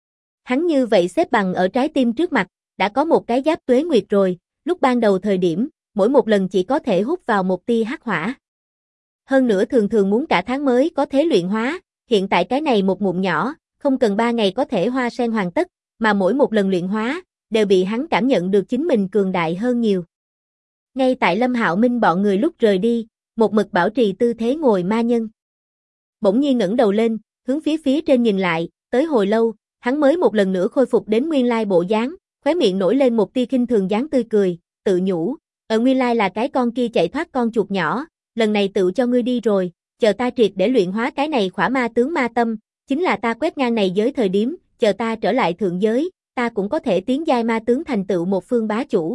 Hắn như vậy xếp bằng ở trái tim trước mặt, đã có một cái giáp tuế nguyệt rồi, lúc ban đầu thời điểm, mỗi một lần chỉ có thể hút vào một tia hắc hỏa. Hơn nữa thường thường muốn cả tháng mới có thể luyện hóa, hiện tại cái này một ngụm nhỏ, không cần 3 ngày có thể hoa sen hoàn tất, mà mỗi một lần luyện hóa, đều bị hắn cảm nhận được chính mình cường đại hơn nhiều. Ngay tại Lâm Hạo Minh bọn người lúc rời đi, một mực bảo trì tư thế ngồi ma nhân. Bỗng nhiên ngẩng đầu lên, hướng phía trên nhìn lại, tới hồi lâu, hắn mới một lần nữa khôi phục đến nguyên lai bộ dáng, khóe miệng nổi lên một tia khinh thường dáng tươi cười, tự nhủ, ở nguyên lai là cái con kia chạy thoát con chuột nhỏ, lần này tự cho ngươi đi rồi, chờ ta triệt để luyện hóa cái này khỏa ma tướng ma tâm, chính là ta quét ngang này giới thời điểm, chờ ta trở lại thượng giới, ta cũng có thể tiến giai ma tướng thành tựu một phương bá chủ.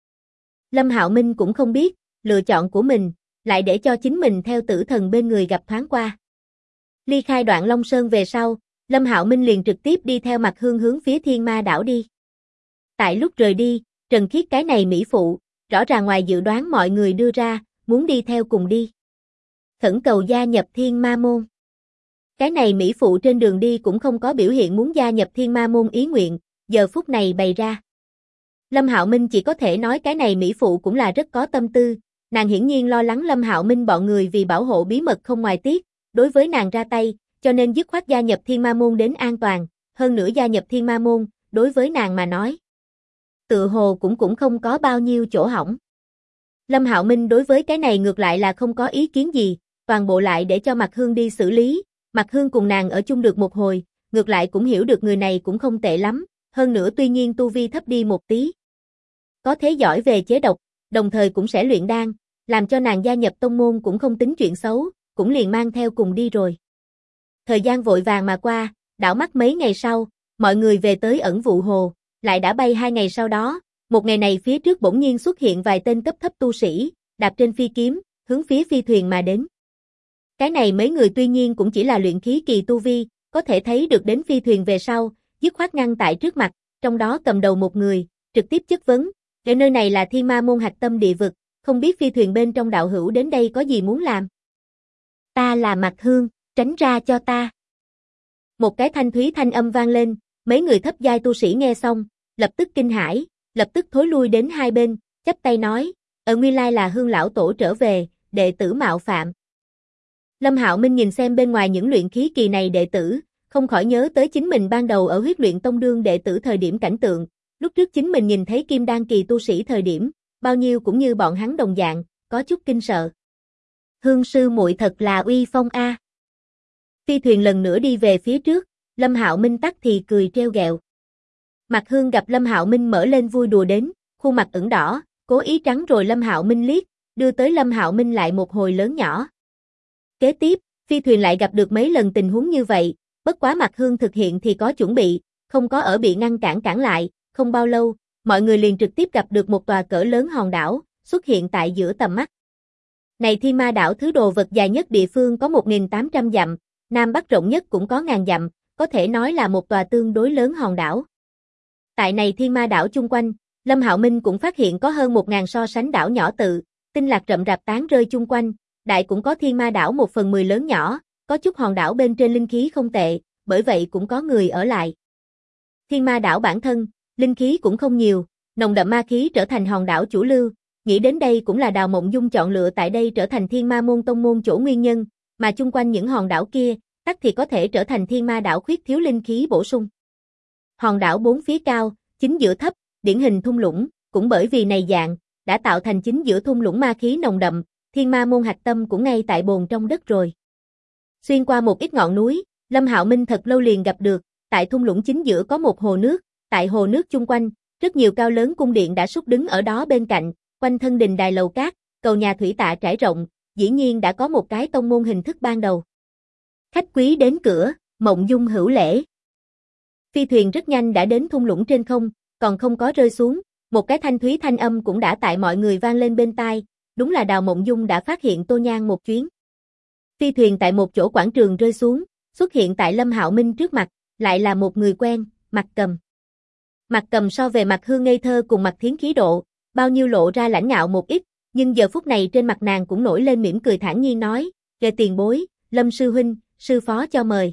Lâm Hạo Minh cũng không biết, lựa chọn của mình, lại để cho chính mình theo tử thần bên người gặp thoáng qua. Ly khai Đoạn Long Sơn về sau, Lâm Hạo Minh liền trực tiếp đi theo Mạc Hương hướng phía Thiên Ma đảo đi. Tại lúc rời đi, Trần Khiết cái này mỹ phụ, rõ ràng ngoài dự đoán mọi người đưa ra, muốn đi theo cùng đi. Khẩn cầu gia nhập Thiên Ma môn. Cái này mỹ phụ trên đường đi cũng không có biểu hiện muốn gia nhập Thiên Ma môn ý nguyện, giờ phút này bày ra. Lâm Hạo Minh chỉ có thể nói cái này mỹ phụ cũng là rất có tâm tư, nàng hiển nhiên lo lắng Lâm Hạo Minh bọn người vì bảo hộ bí mật không ngoài tiết, đối với nàng ra tay, cho nên dứt khoát gia nhập Thiên Ma môn đến an toàn, hơn nữa gia nhập Thiên Ma môn, đối với nàng mà nói, tự hồ cũng không có bao nhiêu chỗ hỏng. Lâm Hạo Minh đối với cái này ngược lại là không có ý kiến gì, toàn bộ lại để cho Mạc Hương đi xử lý, Mạc Hương cùng nàng ở chung được một hồi, ngược lại cũng hiểu được người này cũng không tệ lắm, hơn nữa tuy nhiên tu vi thấp đi một tí. Có thế giỏi về chế độc, đồng thời cũng sẽ luyện đan, làm cho nàng gia nhập tông môn cũng không tính chuyện xấu, cũng liền mang theo cùng đi rồi. Thời gian vội vàng mà qua, đảo mắt mấy ngày sau, mọi người về tới ẩn vụ hồ, lại đã bay 2 ngày sau đó, một ngày này phía trước bỗng nhiên xuất hiện vài tên cấp thấp tu sĩ, đạp trên phi kiếm, hướng phía phi thuyền mà đến. Cái này mấy người tuy nhiên cũng chỉ là luyện khí kỳ tu vi, có thể thấy được đến phi thuyền về sau, dứt khoát ngăn tại trước mặt, trong đó cầm đầu một người, trực tiếp chất vấn, ở nơi này là Thiên Ma môn hạch tâm địa vực, không biết phi thuyền bên trong đạo hữu đến đây có gì muốn làm. Ta là Mạc Hương, tránh ra cho ta. Một cái thanh thúy thanh âm vang lên, mấy người thấp giai tu sĩ nghe xong, lập tức kinh hãi, lập tức thối lui đến hai bên, chắp tay nói, nguyên lai là Hương lão tổ trở về, đệ tử mạo phạm. Lâm Hạo Minh nhìn xem bên ngoài những luyện khí kỳ này đệ tử, không khỏi nhớ tới chính mình ban đầu ở Huyết Luyện Tông đương đệ tử thời điểm cảnh tượng, lúc trước chính mình nhìn thấy kim đan kỳ tu sĩ thời điểm, bao nhiêu cũng như bọn hắn đồng dạng, có chút kinh sợ. Hương sư muội thật là uy phong a. Phi thuyền lần nữa đi về phía trước, Lâm Hạo Minh tắc thì cười trêu ghẹo. Mạc Hương gặp Lâm Hạo Minh mở lên vui đùa đến, khuôn mặt ửng đỏ, cố ý trắng rồi Lâm Hạo Minh liếc, đưa tới Lâm Hạo Minh lại một hồi lớn nhỏ. Kế tiếp, phi thuyền lại gặp được mấy lần tình huống như vậy, bất quá Mạc Hương thực hiện thì có chuẩn bị, không có ở bị ngăn cản lại, không bao lâu, mọi người liền trực tiếp gặp được một tòa cỡ lớn hòn đảo, xuất hiện tại giữa tầm mắt. Này Thiên Ma đảo thứ đồ vật dài nhất địa phương có 1.800 dặm, Nam Bắc rộng nhất cũng có ngàn dặm, có thể nói là một tòa tương đối lớn hòn đảo. Tại này Thiên Ma đảo chung quanh, Lâm Hạo Minh cũng phát hiện có hơn 1.000 so sánh đảo nhỏ tự, tinh lạc rậm rạp tán rơi chung quanh, đại cũng có Thiên Ma đảo 1/10 lớn nhỏ, có chút hòn đảo bên trên linh khí không tệ, bởi vậy cũng có người ở lại. Thiên Ma đảo bản thân, linh khí cũng không nhiều, nồng đậm ma khí trở thành hòn đảo chủ lưu, nghĩ đến đây cũng là Đào Mộng Dung chọn lựa tại đây trở thành Thiên Ma môn tông môn chỗ nguyên nhân, mà chung quanh những hòn đảo kia, tắc thì có thể trở thành Thiên Ma đảo khuyết thiếu linh khí bổ sung. Hòn đảo bốn phía cao, chính giữa thấp, điển hình thung lũng, cũng bởi vì này dạng, đã tạo thành chính giữa thung lũng ma khí nồng đậm, Thiên Ma môn hạch tâm cũng ngay tại bồn trong đất rồi. Xuyên qua một ít ngọn núi, Lâm Hạo Minh thật lâu liền gặp được, tại thung lũng chính giữa có một hồ nước, tại hồ nước chung quanh, rất nhiều cao lớn cung điện đã súc đứng ở đó bên cạnh, quanh thân đình đài lầu cát, cầu nhà thủy tạ trải rộng, dĩ nhiên đã có một cái tông môn hình thức ban đầu. Khách quý đến cửa, Mộng Dung hữu lễ. Phi thuyền rất nhanh đã đến thung lũng trên không, còn không có rơi xuống, một cái thanh thúy thanh âm cũng đã tại mọi người vang lên bên tai, đúng là Đào Mộng Dung đã phát hiện Tô Nhan một chuyến. Phi thuyền tại một chỗ quảng trường rơi xuống, xuất hiện tại Lâm Hạo Minh trước mặt, lại là một người quen, Mạc Cầm. Mạc Cầm so về Mạc Hương ngây thơ cùng Mạc Thiến khí độ, bao nhiêu lộ ra lãnh ngạo một ít, nhưng giờ phút này trên mặt nàng cũng nổi lên mỉm cười thản nhiên nói, "Kệ tiền bối, Lâm sư huynh, sư phó cho mời."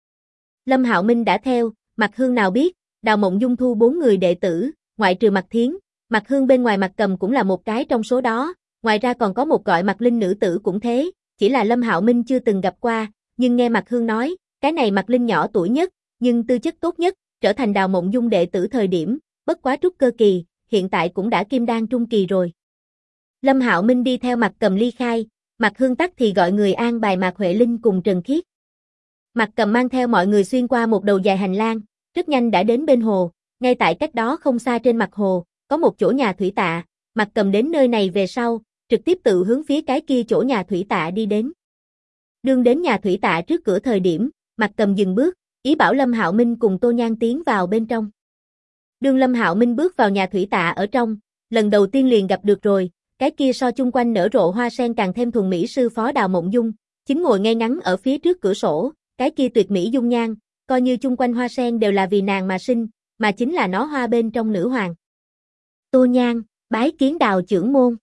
Lâm Hạo Minh đã theo, Mạc Hương nào biết, Đào Mộng Dung thu 4 người đệ tử, ngoại trừ Mạc Thiến, Mạc Hương bên ngoài Mạc Cầm cũng là một cái trong số đó, ngoài ra còn có một gọi Mạc Linh nữ tử cũng thế, chỉ là Lâm Hạo Minh chưa từng gặp qua, nhưng nghe Mạc Hương nói, cái này Mạc Linh nhỏ tuổi nhất, nhưng tư chất tốt nhất, trở thành Đào Mộng Dung đệ tử thời điểm, bất quá trúc cơ kỳ, hiện tại cũng đã kim đan trung kỳ rồi. Lâm Hạo Minh đi theo Mạc Cầm ly khai, Mạc Hương tắc thì gọi người an bài Mạc Huệ Linh cùng Trần Khiết. Mạc Cầm mang theo mọi người xuyên qua một đầu dài hành lang, rất nhanh đã đến bên hồ, ngay tại cách đó không xa trên mặt hồ, có một chỗ nhà thủy tạ, Mạc Cầm đến nơi này về sau, trực tiếp tự hướng phía cái kia chỗ nhà thủy tạ đi đến. Đương đến nhà thủy tạ trước cửa thời điểm, Mạc Cầm dừng bước, ý bảo Lâm Hạo Minh cùng Tô Nhan tiến vào bên trong. Đương Lâm Hạo Minh bước vào nhà thủy tạ ở trong, lần đầu tiên liền gặp được rồi, cái kia so chung quanh nở rộ hoa sen càng thêm thuần mỹ sư phó Đào Mộng Dung, chính ngồi ngay ngắn ở phía trước cửa sổ, cái kia tuyệt mỹ dung nhan, coi như chung quanh hoa sen đều là vì nàng mà sinh, mà chính là nó hoa bên trong nữ hoàng. Tô Nhan, bái kiến Đào trưởng môn.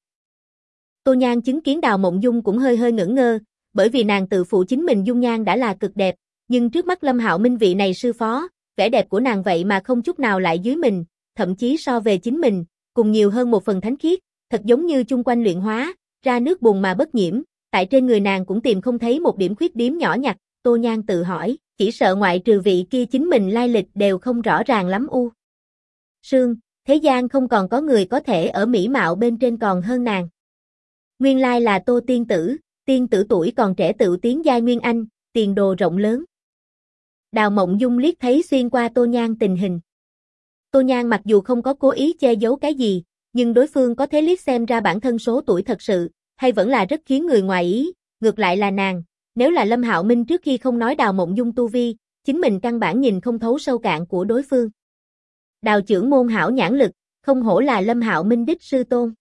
Tô Nhan chứng kiến Đào Mộng Dung cũng hơi hơi ngẩn ngơ, bởi vì nàng tự phụ chính mình dung nhan đã là cực đẹp, nhưng trước mắt Lâm Hạo Minh vị này sư phó, vẻ đẹp của nàng vậy mà không chút nào lại dưới mình, thậm chí so về chính mình, cùng nhiều hơn một phần thánh khiết, thật giống như chung quanh luyện hóa, ra nước bùn mà bất nhiễm, tại trên người nàng cũng tìm không thấy một điểm khuyết điểm nhỏ nhặt, Tô Nhan tự hỏi, chỉ sợ ngoại trừ vị kia chính mình lai lịch đều không rõ ràng lắm u. Sương, thế gian không còn có người có thể ở mỹ mạo bên trên còn hơn nàng. Nguyên lai là Tô tiên tử tuổi còn trẻ tự tiến giai nguyên anh, tiền đồ rộng lớn. Đào Mộng Dung liếc thấy xuyên qua Tô Nhan tình hình. Tô Nhan mặc dù không có cố ý che giấu cái gì, nhưng đối phương có thể liếc xem ra bản thân số tuổi thật sự, hay vẫn là rất khiến người ngoài ý, ngược lại là nàng, nếu là Lâm Hạo Minh trước khi không nói Đào Mộng Dung tu vi, chính mình căn bản nhìn không thấu sâu cạn của đối phương. Đào trưởng môn hảo nhãn lực, không hổ là Lâm Hạo Minh đích sư tôn.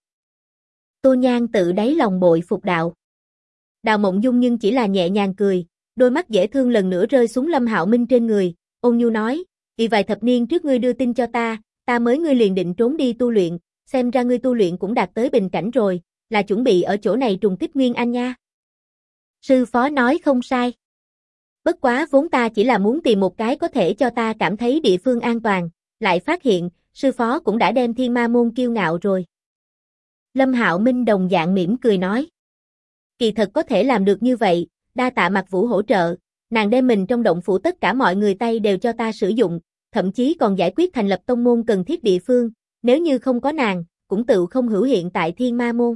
Tô Nhan tự đáy lòng bội phục đạo. Đào Mộng Dung nhưng chỉ là nhẹ nhàng cười, đôi mắt dễ thương lần nữa rơi xuống Lâm Hạo Minh trên người, ôn nhu nói, vì vài thập niên trước ngươi đưa tin cho ta mới ngươi liền định trốn đi tu luyện, xem ra ngươi tu luyện cũng đạt tới bình cảnh rồi, là chuẩn bị ở chỗ này trùng kích Nguyên Anh nha. Sư phó nói không sai. Bất quá vốn ta chỉ là muốn tìm một cái có thể cho ta cảm thấy địa phương an toàn, lại phát hiện, sư phó cũng đã đem Thiên Ma môn kiêu ngạo rồi. Lâm Hạo Minh đồng dạng mỉm cười nói. Kỳ thật có thể làm được như vậy, đa tạ Mặc Vũ hỗ trợ, nàng đem mình trong động phủ tất cả mọi người tay đều cho ta sử dụng, thậm chí còn giải quyết thành lập tông môn cần thiết địa phương, nếu như không có nàng, cũng tự không hữu hiện tại Thiên Ma môn.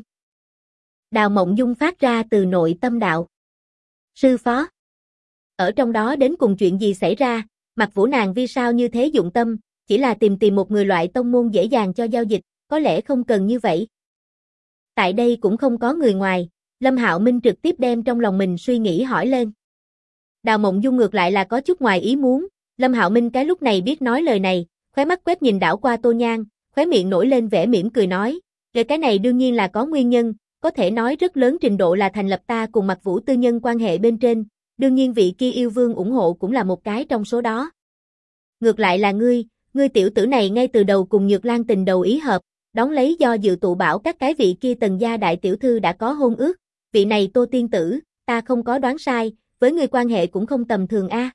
Đào Mộng Dung phát ra từ nội tâm đạo. Sư phó. Ở trong đó đến cùng chuyện gì xảy ra, Mặc Vũ nàng vì sao như thế dụng tâm, chỉ là tìm một người loại tông môn dễ dàng cho giao dịch, có lẽ không cần như vậy. Tại đây cũng không có người ngoài, Lâm Hạo Minh trực tiếp đem trong lòng mình suy nghĩ hỏi lên. Đào Mộng Dung ngược lại là có chút ngoài ý muốn, Lâm Hạo Minh cái lúc này biết nói lời này, khóe mắt quét nhìn đảo qua Tô Nhan, khóe miệng nổi lên vẻ mỉm cười nói, về cái này đương nhiên là có nguyên nhân, có thể nói rất lớn trình độ là thành lập ta cùng Mặc Vũ tư nhân quan hệ bên trên, đương nhiên vị kia yêu vương ủng hộ cũng là một cái trong số đó. Ngược lại là ngươi tiểu tử này ngay từ đầu cùng Nhược Lan tình đầu ý hợp, đón lấy do dự tụ bảo các cái vị kia Tần gia đại tiểu thư đã có hôn ước, vị này Tô tiên tử, ta không có đoán sai, với ngươi quan hệ cũng không tầm thường a.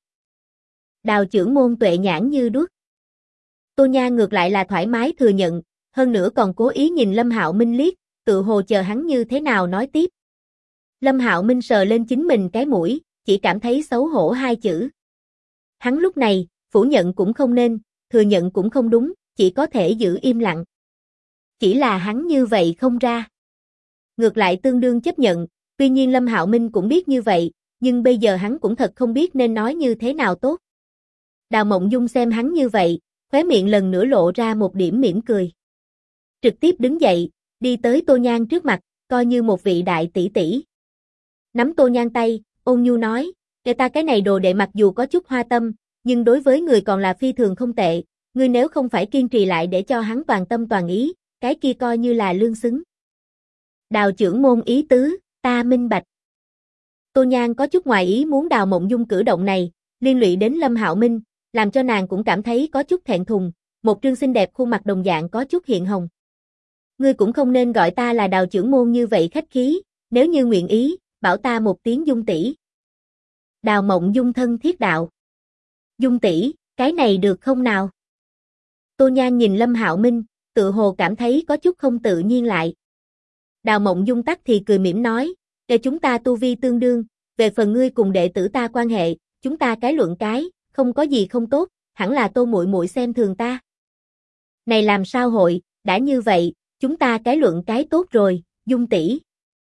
Đào trưởng môn tuệ nhãn như đuốc. Tô Nha ngược lại là thoải mái thừa nhận, hơn nữa còn cố ý nhìn Lâm Hạo Minh liếc, tự hồ chờ hắn như thế nào nói tiếp. Lâm Hạo Minh sờ lên chính mình cái mũi, chỉ cảm thấy xấu hổ hai chữ. Hắn lúc này, phủ nhận cũng không nên, thừa nhận cũng không đúng, chỉ có thể giữ im lặng. Chỉ là hắn như vậy không ra. Ngược lại tương đương chấp nhận, tuy nhiên Lâm Hạo Minh cũng biết như vậy, nhưng bây giờ hắn cũng thật không biết nên nói như thế nào tốt. Đào Mộng Dung xem hắn như vậy, khóe miệng lần nữa lộ ra một điểm mỉm cười. Trực tiếp đứng dậy, đi tới Tô Nhan trước mặt, coi như một vị đại tỷ tỷ. Nắm Tô Nhan tay, ôn nhu nói, để ta cái này đồ đệ mặc dù có chút hoa tâm, nhưng đối với người còn là phi thường không tệ, ngươi nếu không phải kiên trì lại để cho hắn toàn tâm toàn ý, cái kia coi như là lương xứng. Đào trưởng môn ý tứ, ta minh bạch. Tô Nhan có chút ngoài ý muốn Đào Mộng Dung cử động này, liên lụy đến Lâm Hạo Minh, làm cho nàng cũng cảm thấy có chút thẹn thùng, một trương xinh đẹp khuôn mặt đồng dạng có chút hiện hồng. Ngươi cũng không nên gọi ta là Đào trưởng môn như vậy khách khí, nếu như nguyện ý, bảo ta một tiếng Dung tỷ. Đào Mộng Dung thân thiết đạo. Dung tỷ, cái này được không nào? Tô Nhan nhìn Lâm Hạo Minh, tự hồ cảm thấy có chút không tự nhiên lại. Đào Mộng Dung tắc thì cười mỉm nói, để chúng ta tu vi tương đương, về phần ngươi cùng đệ tử ta quan hệ, chúng ta cái luận cái, không có gì không tốt, hẳn là Tô muội muội xem thường ta. Này làm sao hội, đã như vậy, chúng ta cái luận cái tốt rồi, Dung tỷ.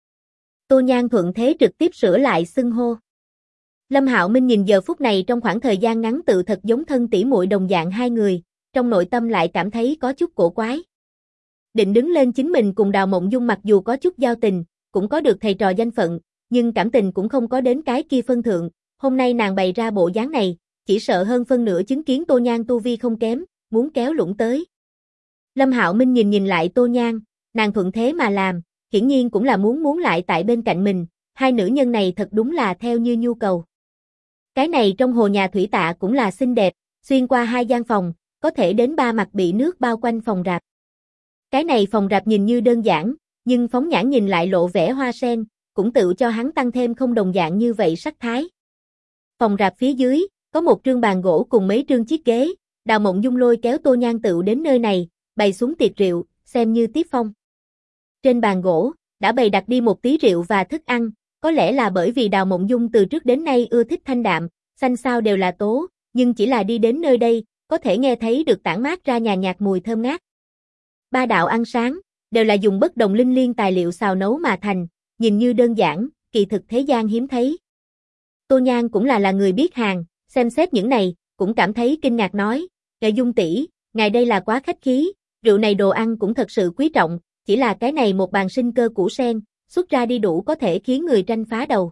Tô Nhan thuận thế trực tiếp sửa lại xưng hô. Lâm Hạo Minh nhìn giờ phút này trong khoảng thời gian ngắn tự thật giống thân tỷ muội đồng dạng hai người, trong nội tâm lại cảm thấy có chút cổ quái. Định đứng lên chính mình cùng Đào Mộng Dung mặc dù có chút giao tình, cũng có được thầy trò danh phận, nhưng cảm tình cũng không có đến cái kia phân thượng, hôm nay nàng bày ra bộ dáng này, chỉ sợ hơn phân nửa chứng kiến Tô Nhan tu vi không kém, muốn kéo lũng tới. Lâm Hạo Minh nhìn lại Tô Nhan, nàng thuận thế mà làm, hiển nhiên cũng là muốn lại tại bên cạnh mình, hai nữ nhân này thật đúng là theo như nhu cầu. Cái này trong hồ nhà thủy tạ cũng là xinh đẹp, xuyên qua hai gian phòng, có thể đến ba mặt bị nước bao quanh phòng rạp. Cái này phòng rạp nhìn như đơn giản, nhưng phóng nhãn nhìn lại lộ vẻ hoa sen, cũng tự cho hắn tăng thêm không đồng dạng như vậy sắc thái. Phòng rạp phía dưới, có một trương bàn gỗ cùng mấy trương chiếc ghế, Đào Mộng Dung lôi kéo Tô Nhan tựu đến nơi này, bày xuống tiệc rượu, xem như tiếp phong. Trên bàn gỗ, đã bày đặt đi một tí rượu và thức ăn, có lẽ là bởi vì Đào Mộng Dung từ trước đến nay ưa thích thanh đạm, xanh xao đều là tố, nhưng chỉ là đi đến nơi đây, có thể nghe thấy được tản mát ra nhàn nhạt mùi thơm ngát. Ba đạo ăn sáng, đều là dùng bất đồng linh liên tài liệu xào nấu mà thành, nhìn như đơn giản, kỳ thực thế gian hiếm thấy. Tô Nhan cũng là người biết hàng, xem xét những này, cũng cảm thấy kinh ngạc nói, Dung tỷ, Ngài đây là quá khách khí, rượu này đồ ăn cũng thật sự quý trọng, chỉ là cái này một bàn sinh cơ củ sen, xuất ra đi đủ có thể khiến người tranh phá đầu.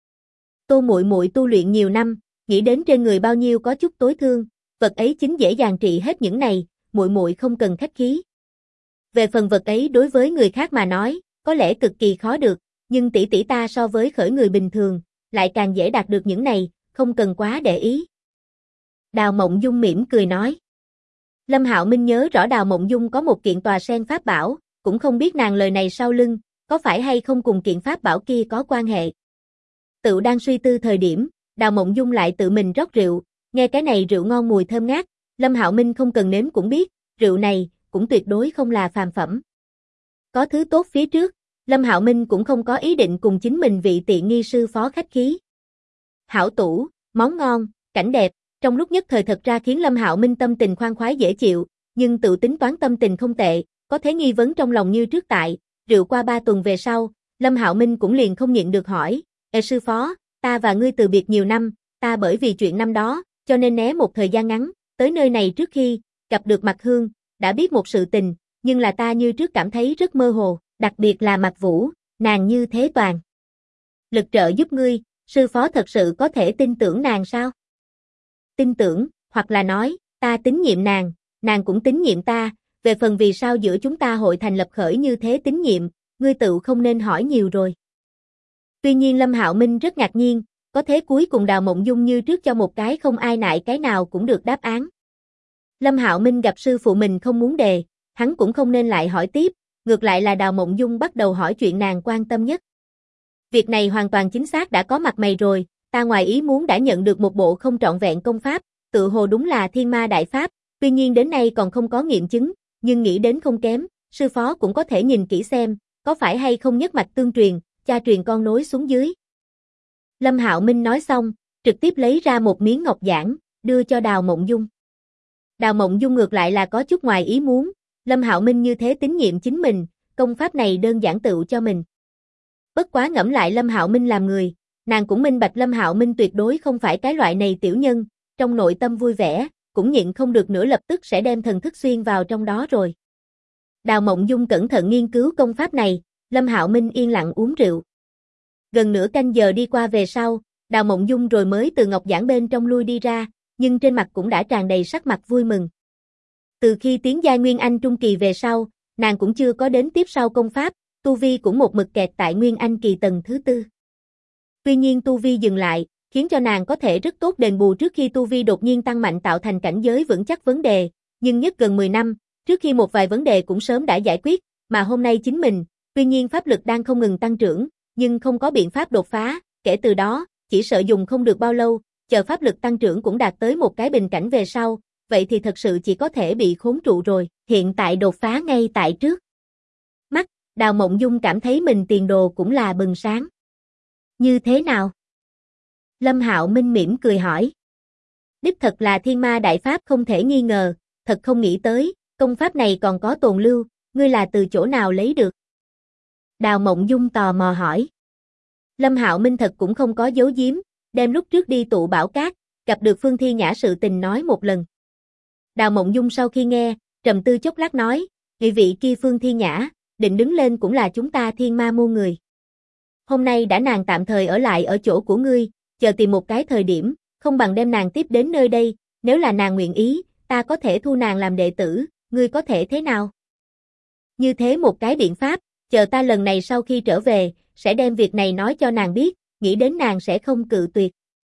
Tô muội muội tu luyện nhiều năm, nghĩ đến trên người bao nhiêu có chút tối thương, vật ấy chính dễ dàng trị hết những này, muội muội không cần khách khí. Về phần vật ấy đối với người khác mà nói, có lẽ cực kỳ khó được, nhưng tỷ tỷ ta so với khởi người bình thường, lại càng dễ đạt được những này, không cần quá để ý. Đào Mộng Dung mỉm cười nói. Lâm Hạo Minh nhớ rõ Đào Mộng Dung có một kiện tòa sen pháp bảo, cũng không biết nàng lời này sau lưng, có phải hay không cùng kiện pháp bảo kia có quan hệ. Tự đang suy tư thời điểm, Đào Mộng Dung lại tự mình rót rượu, nghe cái này rượu ngon mùi thơm ngát, Lâm Hạo Minh không cần nếm cũng biết, rượu này cũng tuyệt đối không là phàm phẩm. Có thứ tốt phía trước, Lâm Hạo Minh cũng không có ý định cùng chính mình vị tiện nghi sư phó khách khí. Hảo tủ, món ngon, cảnh đẹp, trong lúc nhất thời thật ra khiến Lâm Hạo Minh tâm tình khoan khoái dễ chịu, nhưng tự tính toán tâm tình không tệ, có thế nghi vấn trong lòng như trước tại, rượu qua 3 tuần về sau, Lâm Hạo Minh cũng liền không nhịn được hỏi, sư phó, ta và ngươi từ biệt nhiều năm, ta bởi vì chuyện năm đó, cho nên né một thời gian ngắn, tới nơi này trước khi gặp được Mạc Hương, đã biết một sự tình, nhưng là ta như trước cảm thấy rất mơ hồ, đặc biệt là Mạc Vũ, nàng như thế toàn lực trợ giúp ngươi, sư phó thật sự có thể tin tưởng nàng sao? Tin tưởng, hoặc là nói, ta tín nhiệm nàng, nàng cũng tín nhiệm ta, về phần vì sao giữa chúng ta hội thành lập khởi như thế tín nhiệm, ngươi tự không nên hỏi nhiều rồi. Tuy nhiên Lâm Hạo Minh rất ngạc nhiên, có thế cuối cùng Đào Mộng Dung như trước cho một cái không ai nại cái nào cũng được đáp án. Lâm Hạo Minh gặp sư phụ mình không muốn đề, hắn cũng không nên lại hỏi tiếp, ngược lại là Đào Mộng Dung bắt đầu hỏi chuyện nàng quan tâm nhất. Việc này hoàn toàn chính xác đã có mặt mày rồi, ta ngoài ý muốn đã nhận được một bộ không trọn vẹn công pháp, tự hồ đúng là Thiên Ma Đại Pháp, tuy nhiên đến nay còn không có nghiệm chứng, nhưng nghĩ đến không kém, sư phó cũng có thể nhìn kỹ xem, có phải hay không nhất mạch tương truyền, cha truyền con nối xuống dưới. Lâm Hạo Minh nói xong, trực tiếp lấy ra một miếng ngọc giản, đưa cho Đào Mộng Dung. Đào Mộng Dung ngược lại là có chút ngoài ý muốn, Lâm Hạo Minh như thế tín nhiệm chính mình, công pháp này đơn giản tựu cho mình. Bất quá ngẫm lại Lâm Hạo Minh làm người, nàng cũng minh bạch Lâm Hạo Minh tuyệt đối không phải cái loại này tiểu nhân, trong nội tâm vui vẻ, cũng nhịn không được nữa lập tức sẽ đem thần thức xuyên vào trong đó rồi. Đào Mộng Dung cẩn thận nghiên cứu công pháp này, Lâm Hạo Minh yên lặng uống rượu. Gần nửa canh giờ đi qua về sau, Đào Mộng Dung rồi mới từ ngọc giản bên trong lui đi ra, nhưng trên mặt cũng đã tràn đầy sắc mặt vui mừng. Từ khi tiến giai Nguyên Anh Trung Kỳ về sau, nàng cũng chưa có đến tiếp sau công pháp, tu vi cũng một mực kẹt tại Nguyên Anh Kỳ tầng thứ 4. Tuy nhiên tu vi dừng lại, khiến cho nàng có thể rất tốt đền bù trước khi tu vi đột nhiên tăng mạnh tạo thành cảnh giới vững chắc vấn đề, nhưng nhất gần 10 năm, trước khi một vài vấn đề cũng sớm đã giải quyết, mà hôm nay chính mình, tuy nhiên pháp lực đang không ngừng tăng trưởng, nhưng không có biện pháp đột phá, kể từ đó, chỉ sợ dùng không được bao lâu, chờ pháp lực tăng trưởng cũng đạt tới một cái bình cảnh về sau, vậy thì thật sự chỉ có thể bị khốn trụ rồi, hiện tại đột phá ngay tại trước mắt, Đào Mộng Dung cảm thấy mình tiền đồ cũng là bừng sáng. Như thế nào? Lâm Hạo Minh mỉm cười hỏi. Đích thật là Thiên Ma Đại Pháp không thể nghi ngờ, thật không nghĩ tới, công pháp này còn có tồn lưu, ngươi là từ chỗ nào lấy được? Đào Mộng Dung tò mò hỏi. Lâm Hạo Minh thật cũng không có giấu giếm, đem lúc trước đi tụ Bảo Cát, gặp được Phương Thi Nhã sự tình nói một lần. Đào Mộng Dung sau khi nghe, trầm tư chốc lát nói, vị vị kia Phương Thi Nhã, định đứng lên cũng là chúng ta Thiên Ma môn người. Hôm nay đã nàng tạm thời ở lại ở chỗ của ngươi, chờ tìm một cái thời điểm, không bằng đem nàng tiếp đến nơi đây, nếu là nàng nguyện ý, ta có thể thu nàng làm đệ tử, ngươi có thể thế nào? Như thế một cái biện pháp, chờ ta lần này sau khi trở về, sẽ đem việc này nói cho nàng biết, nghĩ đến nàng sẽ không cự tuyệt.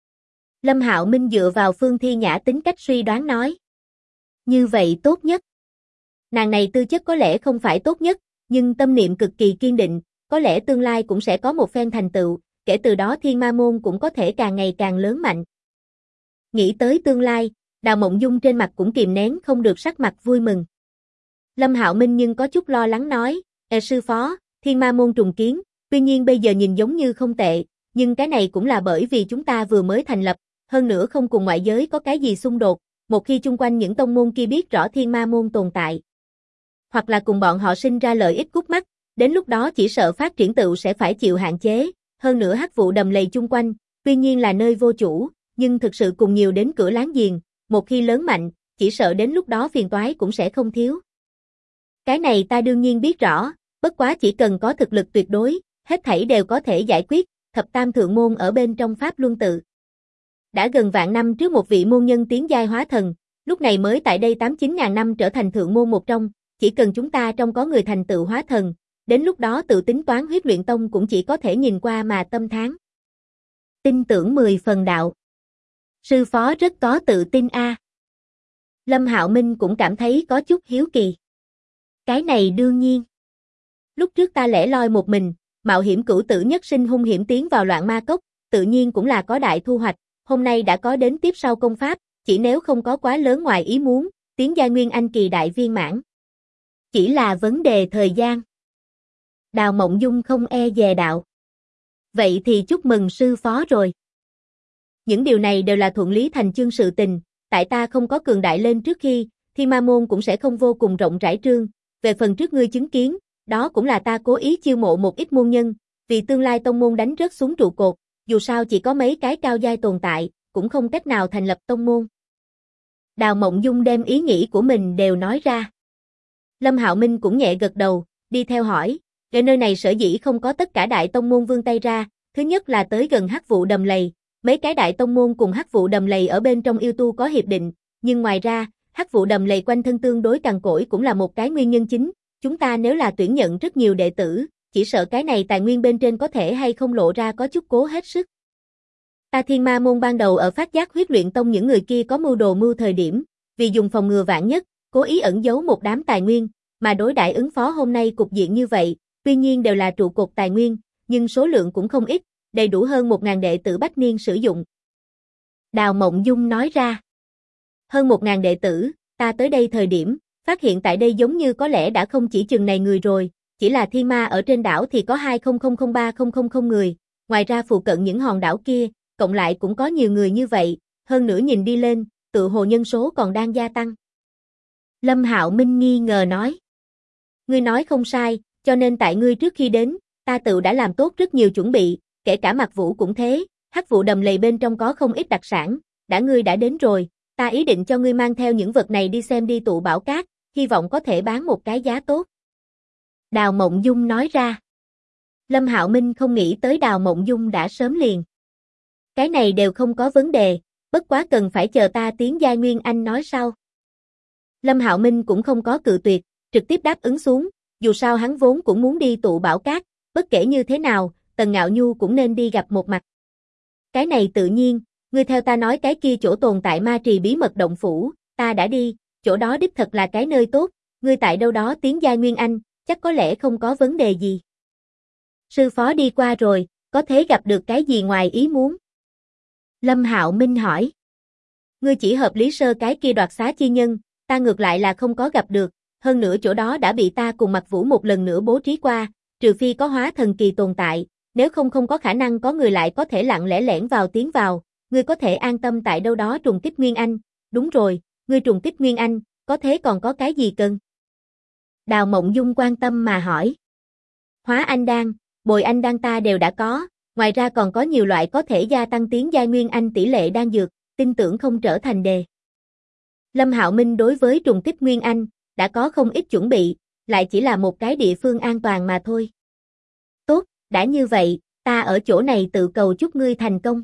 Lâm Hạo Minh dựa vào Phương Thi Nhã tính cách suy đoán nói. Như vậy tốt nhất. Nàng này tư chất có lẽ không phải tốt nhất, nhưng tâm niệm cực kỳ kiên định, có lẽ tương lai cũng sẽ có một phen thành tựu, kể từ đó Thiên Ma môn cũng có thể càng ngày càng lớn mạnh. Nghĩ tới tương lai, Đào Mộng Dung trên mặt cũng kìm nén không được sắc mặt vui mừng. Lâm Hạo Minh nhưng có chút lo lắng nói, sư phó, Thiên Ma môn trùng kiến, tuy nhiên bây giờ nhìn giống như không tệ, nhưng cái này cũng là bởi vì chúng ta vừa mới thành lập, hơn nữa không cùng ngoại giới có cái gì xung đột, một khi chung quanh những tông môn kia biết rõ Thiên Ma môn tồn tại, hoặc là cùng bọn họ sinh ra lợi ích khúc mắc, đến lúc đó chỉ sợ phát triển tựu sẽ phải chịu hạn chế, hơn nữa hắc vụ đầm lầy chung quanh, tuy nhiên là nơi vô chủ, nhưng thực sự cùng nhiều đến cửa láng giềng, một khi lớn mạnh, chỉ sợ đến lúc đó phiền toái cũng sẽ không thiếu. Cái này ta đương nhiên biết rõ, bất quá chỉ cần có thực lực tuyệt đối, hết thảy đều có thể giải quyết, thập tam thượng môn ở bên trong Pháp Luân tự. Đã gần vạn năm trước một vị môn nhân tiến giai hóa thần, lúc này mới tại đây 8-9 ngàn năm trở thành thượng môn một trong, chỉ cần chúng ta trong có người thành tựu hóa thần, đến lúc đó tự tính toán huyết luyện tông cũng chỉ có thể nhìn qua mà tâm thán. Tin tưởng 10 phần đạo. Sư phó rất có tự tin a. Lâm Hạo Minh cũng cảm thấy có chút hiếu kỳ. Cái này đương nhiên. Lúc trước ta lẻ loi một mình, mạo hiểm cửu tử nhất sinh hung hiểm tiến vào loạn ma cốc, tự nhiên cũng là có đại thu hoạch, hôm nay đã có đến tiếp sau công pháp, chỉ nếu không có quá lớn ngoài ý muốn, tiến giai nguyên anh kỳ đại viên mãn. Chỉ là vấn đề thời gian. Đào Mộng Dung không e dè đạo. Vậy thì chúc mừng sư phó rồi. Những điều này đều là thuận lý thành chương sự tình, tại ta không có cường đại lên trước khi, Thiên Ma môn cũng sẽ không vô cùng rộng rãi trương, về phần trước ngươi chứng kiến, đó cũng là ta cố ý chiêu mộ một ít môn nhân, vì tương lai tông môn đánh rớt xuống trụ cột, dù sao chỉ có mấy cái cao giai tồn tại, cũng không cách nào thành lập tông môn. Đào Mộng Dung đem ý nghĩ của mình đều nói ra. Lâm Hạo Minh cũng nhẹ gật đầu, đi theo hỏi, ở nơi này sở dĩ không có tất cả đại tông môn vươn tay ra, thứ nhất là tới gần Hắc Vụ Đầm Lầy, mấy cái đại tông môn cùng Hắc Vụ Đầm Lầy ở bên trong yêu tu có hiệp định, nhưng ngoài ra, Hắc Vụ Đầm Lầy quanh thân tương đối cằn cỗi cũng là một cái nguyên nhân chính, chúng ta nếu là tuyển nhận rất nhiều đệ tử, chỉ sợ cái này tài nguyên bên trên có thể hay không lộ ra có chút cố hết sức. Ta Thiên Ma môn ban đầu ở phát giác huyết luyện tông những người kia có mưu đồ mưu thời điểm, vì dùng phòng ngừa vạn nhất, cố ý ẩn giấu một đám tài nguyên, mà đối đãi ứng phó hôm nay cục diện như vậy, tuy nhiên đều là trụ cột tài nguyên, nhưng số lượng cũng không ít, đầy đủ hơn 1.000 đệ tử bách niên sử dụng. Đào Mộng Dung nói ra, hơn 1.000 đệ tử, ta tới đây thời điểm, phát hiện tại đây giống như có lẽ đã không chỉ chừng này người rồi, chỉ là Thiên Ma ở trên đảo thì có 20003000 người, ngoài ra phụ cận những hòn đảo kia, cộng lại cũng có nhiều người như vậy, hơn nữa nhìn đi lên, tự hồ nhân số còn đang gia tăng. Lâm Hạo Minh nghi ngờ nói, ngươi nói không sai, cho nên tại ngươi trước khi đến, ta tự đã làm tốt rất nhiều chuẩn bị, kể cả Mạc Vũ cũng thế, Hắc Vụ Đầm Lầy bên trong có không ít đặc sản, ngươi đã đến rồi, ta ý định cho ngươi mang theo những vật này đi xem đi tụ bảo cát, hy vọng có thể bán một cái giá tốt. Đào Mộng Dung nói ra. Lâm Hạo Minh không nghĩ tới Đào Mộng Dung đã sớm liền. Cái này đều không có vấn đề, bất quá cần phải chờ ta tiến giai nguyên anh nói sau. Lâm Hạo Minh cũng không có cự tuyệt, trực tiếp đáp ứng xuống, dù sao hắn vốn cũng muốn đi tụ bảo cát, bất kể như thế nào, Tần Ngạo Nhu cũng nên đi gặp một mặt. Cái này tự nhiên, ngươi theo ta nói cái kia chỗ tồn tại ma trì bí mật động phủ, ta đã đi, chỗ đó đích thật là cái nơi tốt, ngươi tại đâu đó tiến giai nguyên anh, chắc có lẽ không có vấn đề gì. Sư phó đi qua rồi, có thể gặp được cái gì ngoài ý muốn? Lâm Hạo Minh hỏi. Ngươi chỉ hợp lý sơ cái kia đoạt xá chi nhân, ta ngược lại là không có gặp được, hơn nữa chỗ đó đã bị ta cùng Mạc Vũ một lần nữa bố trí qua, trừ phi có hóa thần kỳ tồn tại, nếu không không có khả năng có người lại có thể lặng lẽ lẻn vào tiến vào, ngươi có thể an tâm tại đâu đó trùng kích Nguyên Anh, đúng rồi, ngươi trùng kích Nguyên Anh, có thế còn có cái gì cần? Đào Mộng Dung quan tâm mà hỏi. Hóa anh đan, bồi anh đan ta đều đã có, ngoài ra còn có nhiều loại có thể gia tăng tiến giai Nguyên Anh tỷ lệ đan dược, tin tưởng không trở thành đề. Lâm Hạo Minh đối với trùng kích Nguyên Anh, đã có không ít chuẩn bị, lại chỉ là một cái địa phương an toàn mà thôi. Tốt, đã như vậy, ta ở chỗ này tự cầu chúc ngươi thành công.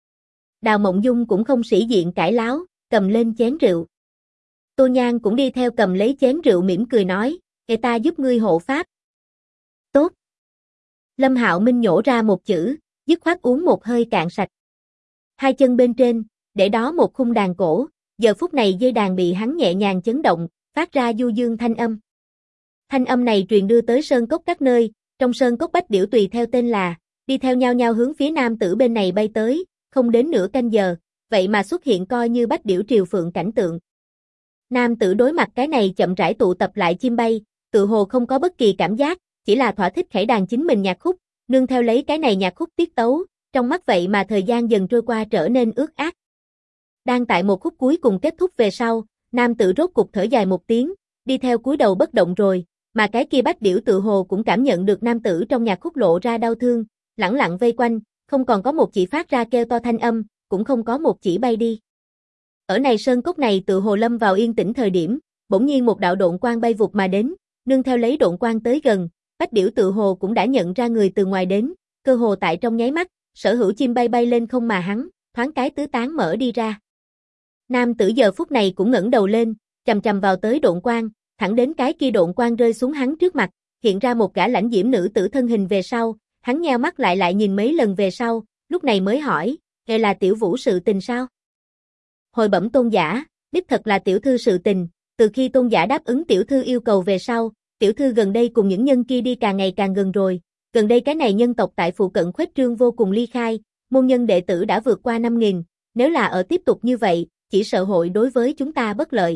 Đào Mộng Dung cũng không sĩ diện cãi láo, cầm lên chén rượu. Tô Nhan cũng đi theo cầm lấy chén rượu mỉm cười nói, để ta giúp ngươi hộ pháp. Tốt. Lâm Hạo Minh nhổ ra một chữ, dứt khoát uống một hơi cạn sạch. Hai chân bên trên, để đó một khung đàn cổ, giờ phút này dây đàn bị hắn nhẹ nhàng chấn động, phát ra du dương thanh âm. Thanh âm này truyền đưa tới sơn cốc các nơi, trong sơn cốc bách điểu tùy theo tên là, đi theo nhau nhau hướng phía nam tử bên này bay tới, không đến nửa canh giờ, vậy mà xuất hiện coi như bách điểu triều phượng cảnh tượng. Nam tử đối mặt cái này chậm rãi tụ tập lại chim bay, tự hồ không có bất kỳ cảm giác, chỉ là thỏa thích khải đàn chính mình nhạc khúc, nương theo lấy cái này nhạc khúc tiết tấu, trong mắt vậy mà thời gian dần trôi qua trở nên ướt át. Đang tại một khúc cuối cùng kết thúc về sau, nam tử rốt cục thở dài một tiếng, đi theo cúi đầu bất động rồi, mà cái kia bách điểu tự hồ cũng cảm nhận được nam tử trong nhạc khúc lộ ra đau thương, lẳng lặng vây quanh, không còn có một chỉ phát ra kêu to thanh âm, cũng không có một chỉ bay đi. Ở này sơn cốc này tự hồ lâm vào yên tĩnh thời điểm, bỗng nhiên một đạo độn quang bay vụt mà đến, nương theo lấy độn quang tới gần, Bách Điểu tự hồ cũng đã nhận ra người từ ngoài đến, cơ hồ tại trong nháy mắt, sở hữu chim bay bay lên không mà hắn, thoáng cái tứ tán mở đi ra. Nam tử giờ phút này cũng ngẩng đầu lên, chầm chầm vào tới độn quang, thẳng đến cái kia độn quang rơi xuống hắn trước mặt, hiện ra một gã lãnh diễm nữ tử thân hình về sau, hắn nheo mắt lại nhìn mấy lần về sau, lúc này mới hỏi, "Đây là tiểu Vũ sự tình sao?" Hồi bẩm tôn giả, đích thật là tiểu thư sự tình, từ khi tôn giả đáp ứng tiểu thư yêu cầu về sau, tiểu thư gần đây cùng những nhân kia đi càng ngày càng gần rồi, gần đây cái này nhân tộc tại phụ cận khuếch trương vô cùng ly khai, môn nhân đệ tử đã vượt qua 5.000, nếu là ở tiếp tục như vậy, chỉ sợ hội đối với chúng ta bất lợi.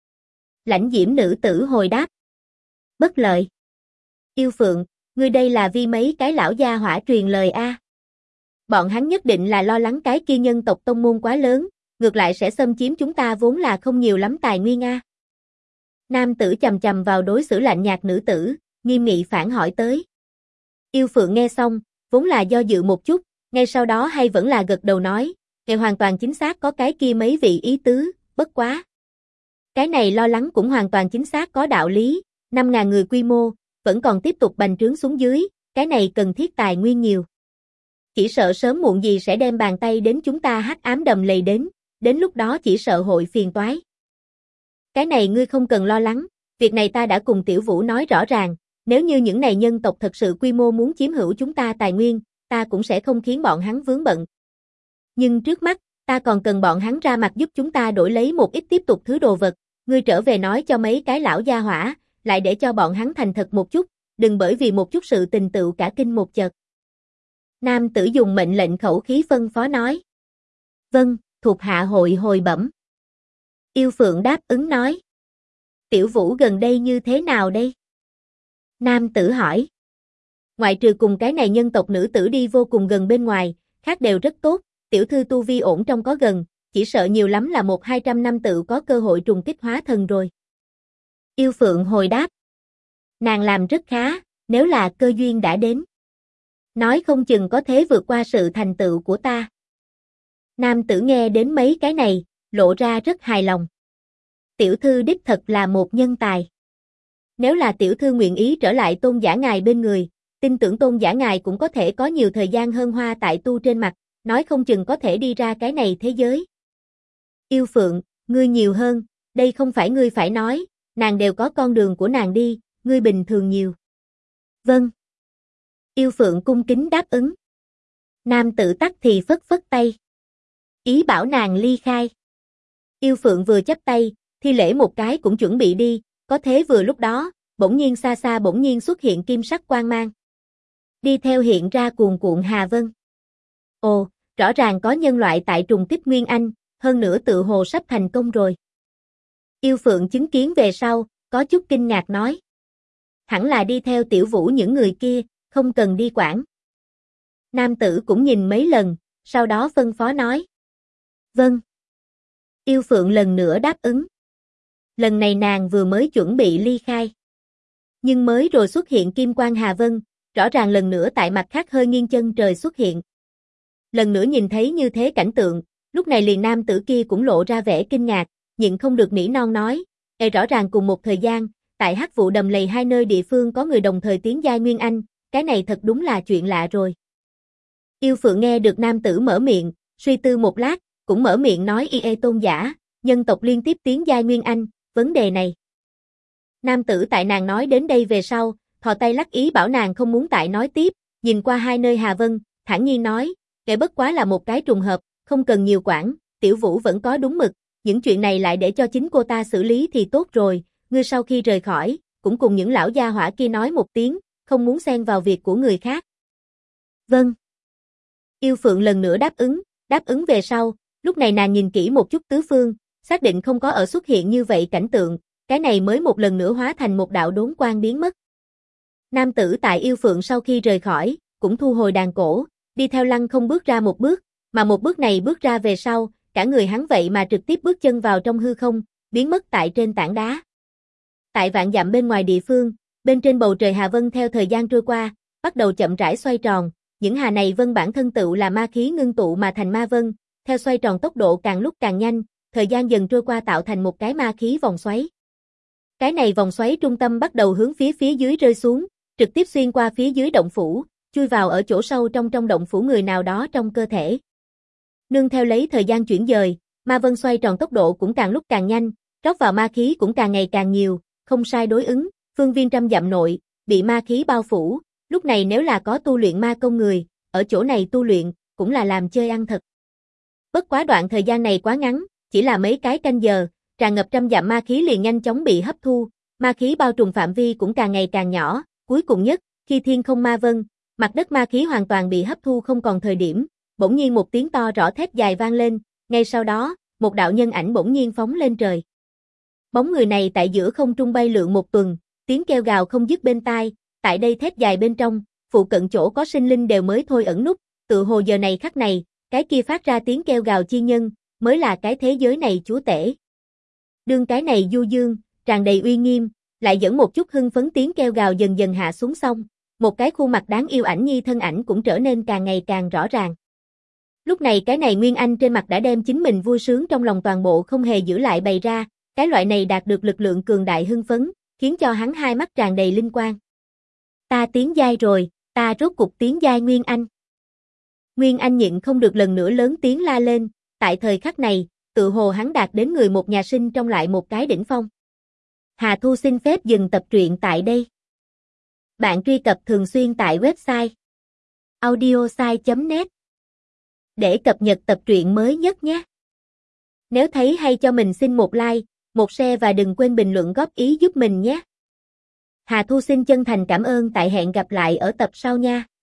Lãnh diễm nữ tử hồi đáp. Bất lợi. Yêu Phượng, ngươi đây là vì mấy cái lão gia hỏa truyền lời a? Bọn hắn nhất định là lo lắng cái kia nhân tộc tông môn quá lớn, ngược lại sẽ xâm chiếm chúng ta vốn là không nhiều lắm tài nguyên a. Nam tử chầm chầm vào đối xử lạnh nhạt nữ tử, nghiêm nghị phản hỏi tới. Yêu Phượng nghe xong, vốn là do dự một chút, ngay sau đó hay vẫn là gật đầu nói, "Ngài hoàn toàn chính xác có cái kia mấy vị ý tứ, bất quá. Cái này lo lắng cũng hoàn toàn chính xác có đạo lý, 5.000 người quy mô, vẫn còn tiếp tục bành trướng xuống dưới, cái này cần thiết tài nguyên nhiều. Chỉ sợ sớm muộn gì sẽ đem bàn tay đến chúng ta hắc ám đầm lầy đến lúc đó chỉ sợ hội phiền toái. Cái này ngươi không cần lo lắng, việc này ta đã cùng Tiểu Vũ nói rõ ràng, nếu như những này nhân tộc thật sự quy mô muốn chiếm hữu chúng ta tài nguyên, ta cũng sẽ không khiến bọn hắn vướng bận. Nhưng trước mắt, ta còn cần bọn hắn ra mặt giúp chúng ta đổi lấy một ít tiếp tục thứ đồ vật, ngươi trở về nói cho mấy cái lão gia hỏa, lại để cho bọn hắn thành thật một chút, đừng bởi vì một chút sự tình tựu cả kinh một chợt." Nam tử dùng mệnh lệnh khẩu khí phân phó nói. "Vâng, thuộc hạ hội hồi bẩm." Yêu Phượng đáp ứng nói. "Tiểu Vũ gần đây như thế nào đây?" Nam tử hỏi. "Ngoại trừ cùng cái này nhân tộc nữ tử đi vô cùng gần bên ngoài, khác đều rất tốt, tiểu thư tu vi ổn trong có gần, chỉ sợ nhiều lắm là 100-200 năm tự có cơ hội trùng kích hóa thần rồi." Yêu Phượng hồi đáp. "Nàng làm rất khá, nếu là cơ duyên đã đến, nói không chừng có thể vượt qua sự thành tựu của ta." Nam tử nghe đến mấy cái này, lộ ra rất hài lòng. Tiểu thư đích thật là một nhân tài. Nếu là tiểu thư nguyện ý trở lại tôn giả ngài bên người, tin tưởng tôn giả ngài cũng có thể có nhiều thời gian hơn hoa tại tu trên mặt, nói không chừng có thể đi ra cái này thế giới. Yêu Phượng, ngươi nhiều hơn, đây không phải ngươi phải nói, nàng đều có con đường của nàng đi, ngươi bình thường nhiều. Vâng. Yêu Phượng cung kính đáp ứng. Nam tử tắc thì phất phất tay, ý bảo nàng ly khai. Yêu Phượng vừa chắp tay, thi lễ một cái cũng chuẩn bị đi, có thế vừa lúc đó, bỗng nhiên xa xa bỗng nhiên xuất hiện kim sắc quang mang. Đi theo hiện ra cuồn cuộn hà vân. Ồ, rõ ràng có nhân loại tại trùng kích Nguyên Anh, hơn nữa tự hồ sắp thành công rồi. Yêu Phượng chứng kiến về sau, có chút kinh ngạc nói. Hẳn là đi theo Tiểu Vũ những người kia, không cần đi quản. Nam tử cũng nhìn mấy lần, sau đó phân phó nói. Vâng. Yêu Phượng lần nữa đáp ứng. Lần này nàng vừa mới chuẩn bị ly khai. Nhưng mới rồi xuất hiện kim quang hà vân, rõ ràng lần nữa tại mặt khác hơi nghiêng chân trời xuất hiện. Lần nữa nhìn thấy như thế cảnh tượng, lúc này liền nam tử kia cũng lộ ra vẻ kinh ngạc, nhịn không được nỉ non nói, rõ ràng cùng một thời gian, tại Hắc Vụ Đầm Lầy hai nơi địa phương có người đồng thời tiến giai Nguyên Anh, cái này thật đúng là chuyện lạ rồi. Yêu Phượng nghe được nam tử mở miệng, suy tư một lát, cũng mở miệng nói tôn giả, nhân tộc liên tiếp tiến giai Nguyên Anh, vấn đề này. Nam tử tại nàng nói đến đây về sau, thò tay lắc ý bảo nàng không muốn tại nói tiếp, nhìn qua hai nơi Hà Vân, thản nhiên nói, bất quá là một cái trùng hợp, không cần nhiều quản, Tiểu Vũ vẫn có đúng mực, những chuyện này lại để cho chính cô ta xử lý thì tốt rồi, ngươi sau khi rời khỏi, cũng cùng những lão gia hỏa kia nói một tiếng, không muốn xen vào việc của người khác. Vâng. Yêu Phượng lần nữa đáp ứng về sau, lúc này nàng nhìn kỹ một chút tứ phương, xác định không có ở xuất hiện như vậy cảnh tượng, cái này mới một lần nữa hóa thành một đạo đốn quang biến mất. Nam tử tại Yêu Phượng sau khi rời khỏi, cũng thu hồi đàn cổ, đi theo Lăng Không bước ra một bước, mà một bước này bước ra về sau, cả người hắn vậy mà trực tiếp bước chân vào trong hư không, biến mất tại trên tảng đá. Tại vạn dặm bên ngoài địa phương, bên trên bầu trời Hà Vân theo thời gian trôi qua, bắt đầu chậm rãi xoay tròn, những hà này vân bản thân tựu là ma khí ngưng tụ mà thành ma vân, theo xoay tròn tốc độ càng lúc càng nhanh, thời gian dần trôi qua tạo thành một cái ma khí vòng xoáy. Cái này vòng xoáy trung tâm bắt đầu hướng phía dưới rơi xuống, trực tiếp xuyên qua phía dưới động phủ, chui vào ở chỗ sâu trong động phủ người nào đó trong cơ thể. Nương theo lấy thời gian chuyển dời, ma vân xoay tròn tốc độ cũng càng lúc càng nhanh, rót vào ma khí cũng càng ngày càng nhiều, không sai đối ứng, phương viên trăm dặm nội, bị ma khí bao phủ, lúc này nếu là có tu luyện ma công người, ở chỗ này tu luyện, cũng là làm chơi ăn thật. Bất quá đoạn thời gian này quá ngắn, chỉ là mấy cái canh giờ, tràn ngập trăm dặm ma khí liền nhanh chóng bị hấp thu, ma khí bao trùm phạm vi cũng càng ngày càng nhỏ, cuối cùng nhất, khi thiên không ma vân, mặt đất ma khí hoàn toàn bị hấp thu không còn thời điểm, bỗng nhiên một tiếng to rõ thét dài vang lên, ngay sau đó, một đạo nhân ảnh bỗng nhiên phóng lên trời. Bóng người này tại giữa không trung bay lượn một tuần, tiếng kêu gào không dứt bên tai, tại đây thét dài bên trong, phụ cận chỗ có sinh linh đều mới thôi ẩn núp, tự hồ giờ này khắc này, cái kia phát ra tiếng kêu gào chi nhân, mới là cái thế giới này chúa tể. Đương cái này du dương, tràn đầy uy nghiêm, lại dẫn một chút hưng phấn tiếng kêu gào dần dần hạ xuống xong, một cái khuôn mặt đáng yêu ảnh nhi thân ảnh cũng trở nên càng ngày càng rõ ràng. Lúc này cái này Nguyên Anh trên mặt đã đem chính mình vui sướng trong lòng toàn bộ không hề giữ lại bày ra, cái loại này đạt được lực lượng cường đại hưng phấn, khiến cho hắn hai mắt tràn đầy linh quang. Ta tiến giai rồi, ta rốt cục tiến giai Nguyên Anh. Nguyên Anh nhịn không được lần nữa lớn tiếng la lên, tại thời khắc này, tự hồ hắn đạt đến người một nhà sinh trong lại một cái đỉnh phong. Hà Thu xin phép dừng tập truyện tại đây. Bạn truy cập thường xuyên tại website audiosai.net để cập nhật tập truyện mới nhất nhé. Nếu thấy hay cho mình xin một like, một share và đừng quên bình luận góp ý giúp mình nhé. Hà Thu xin chân thành cảm ơn tại hẹn gặp lại ở tập sau nha.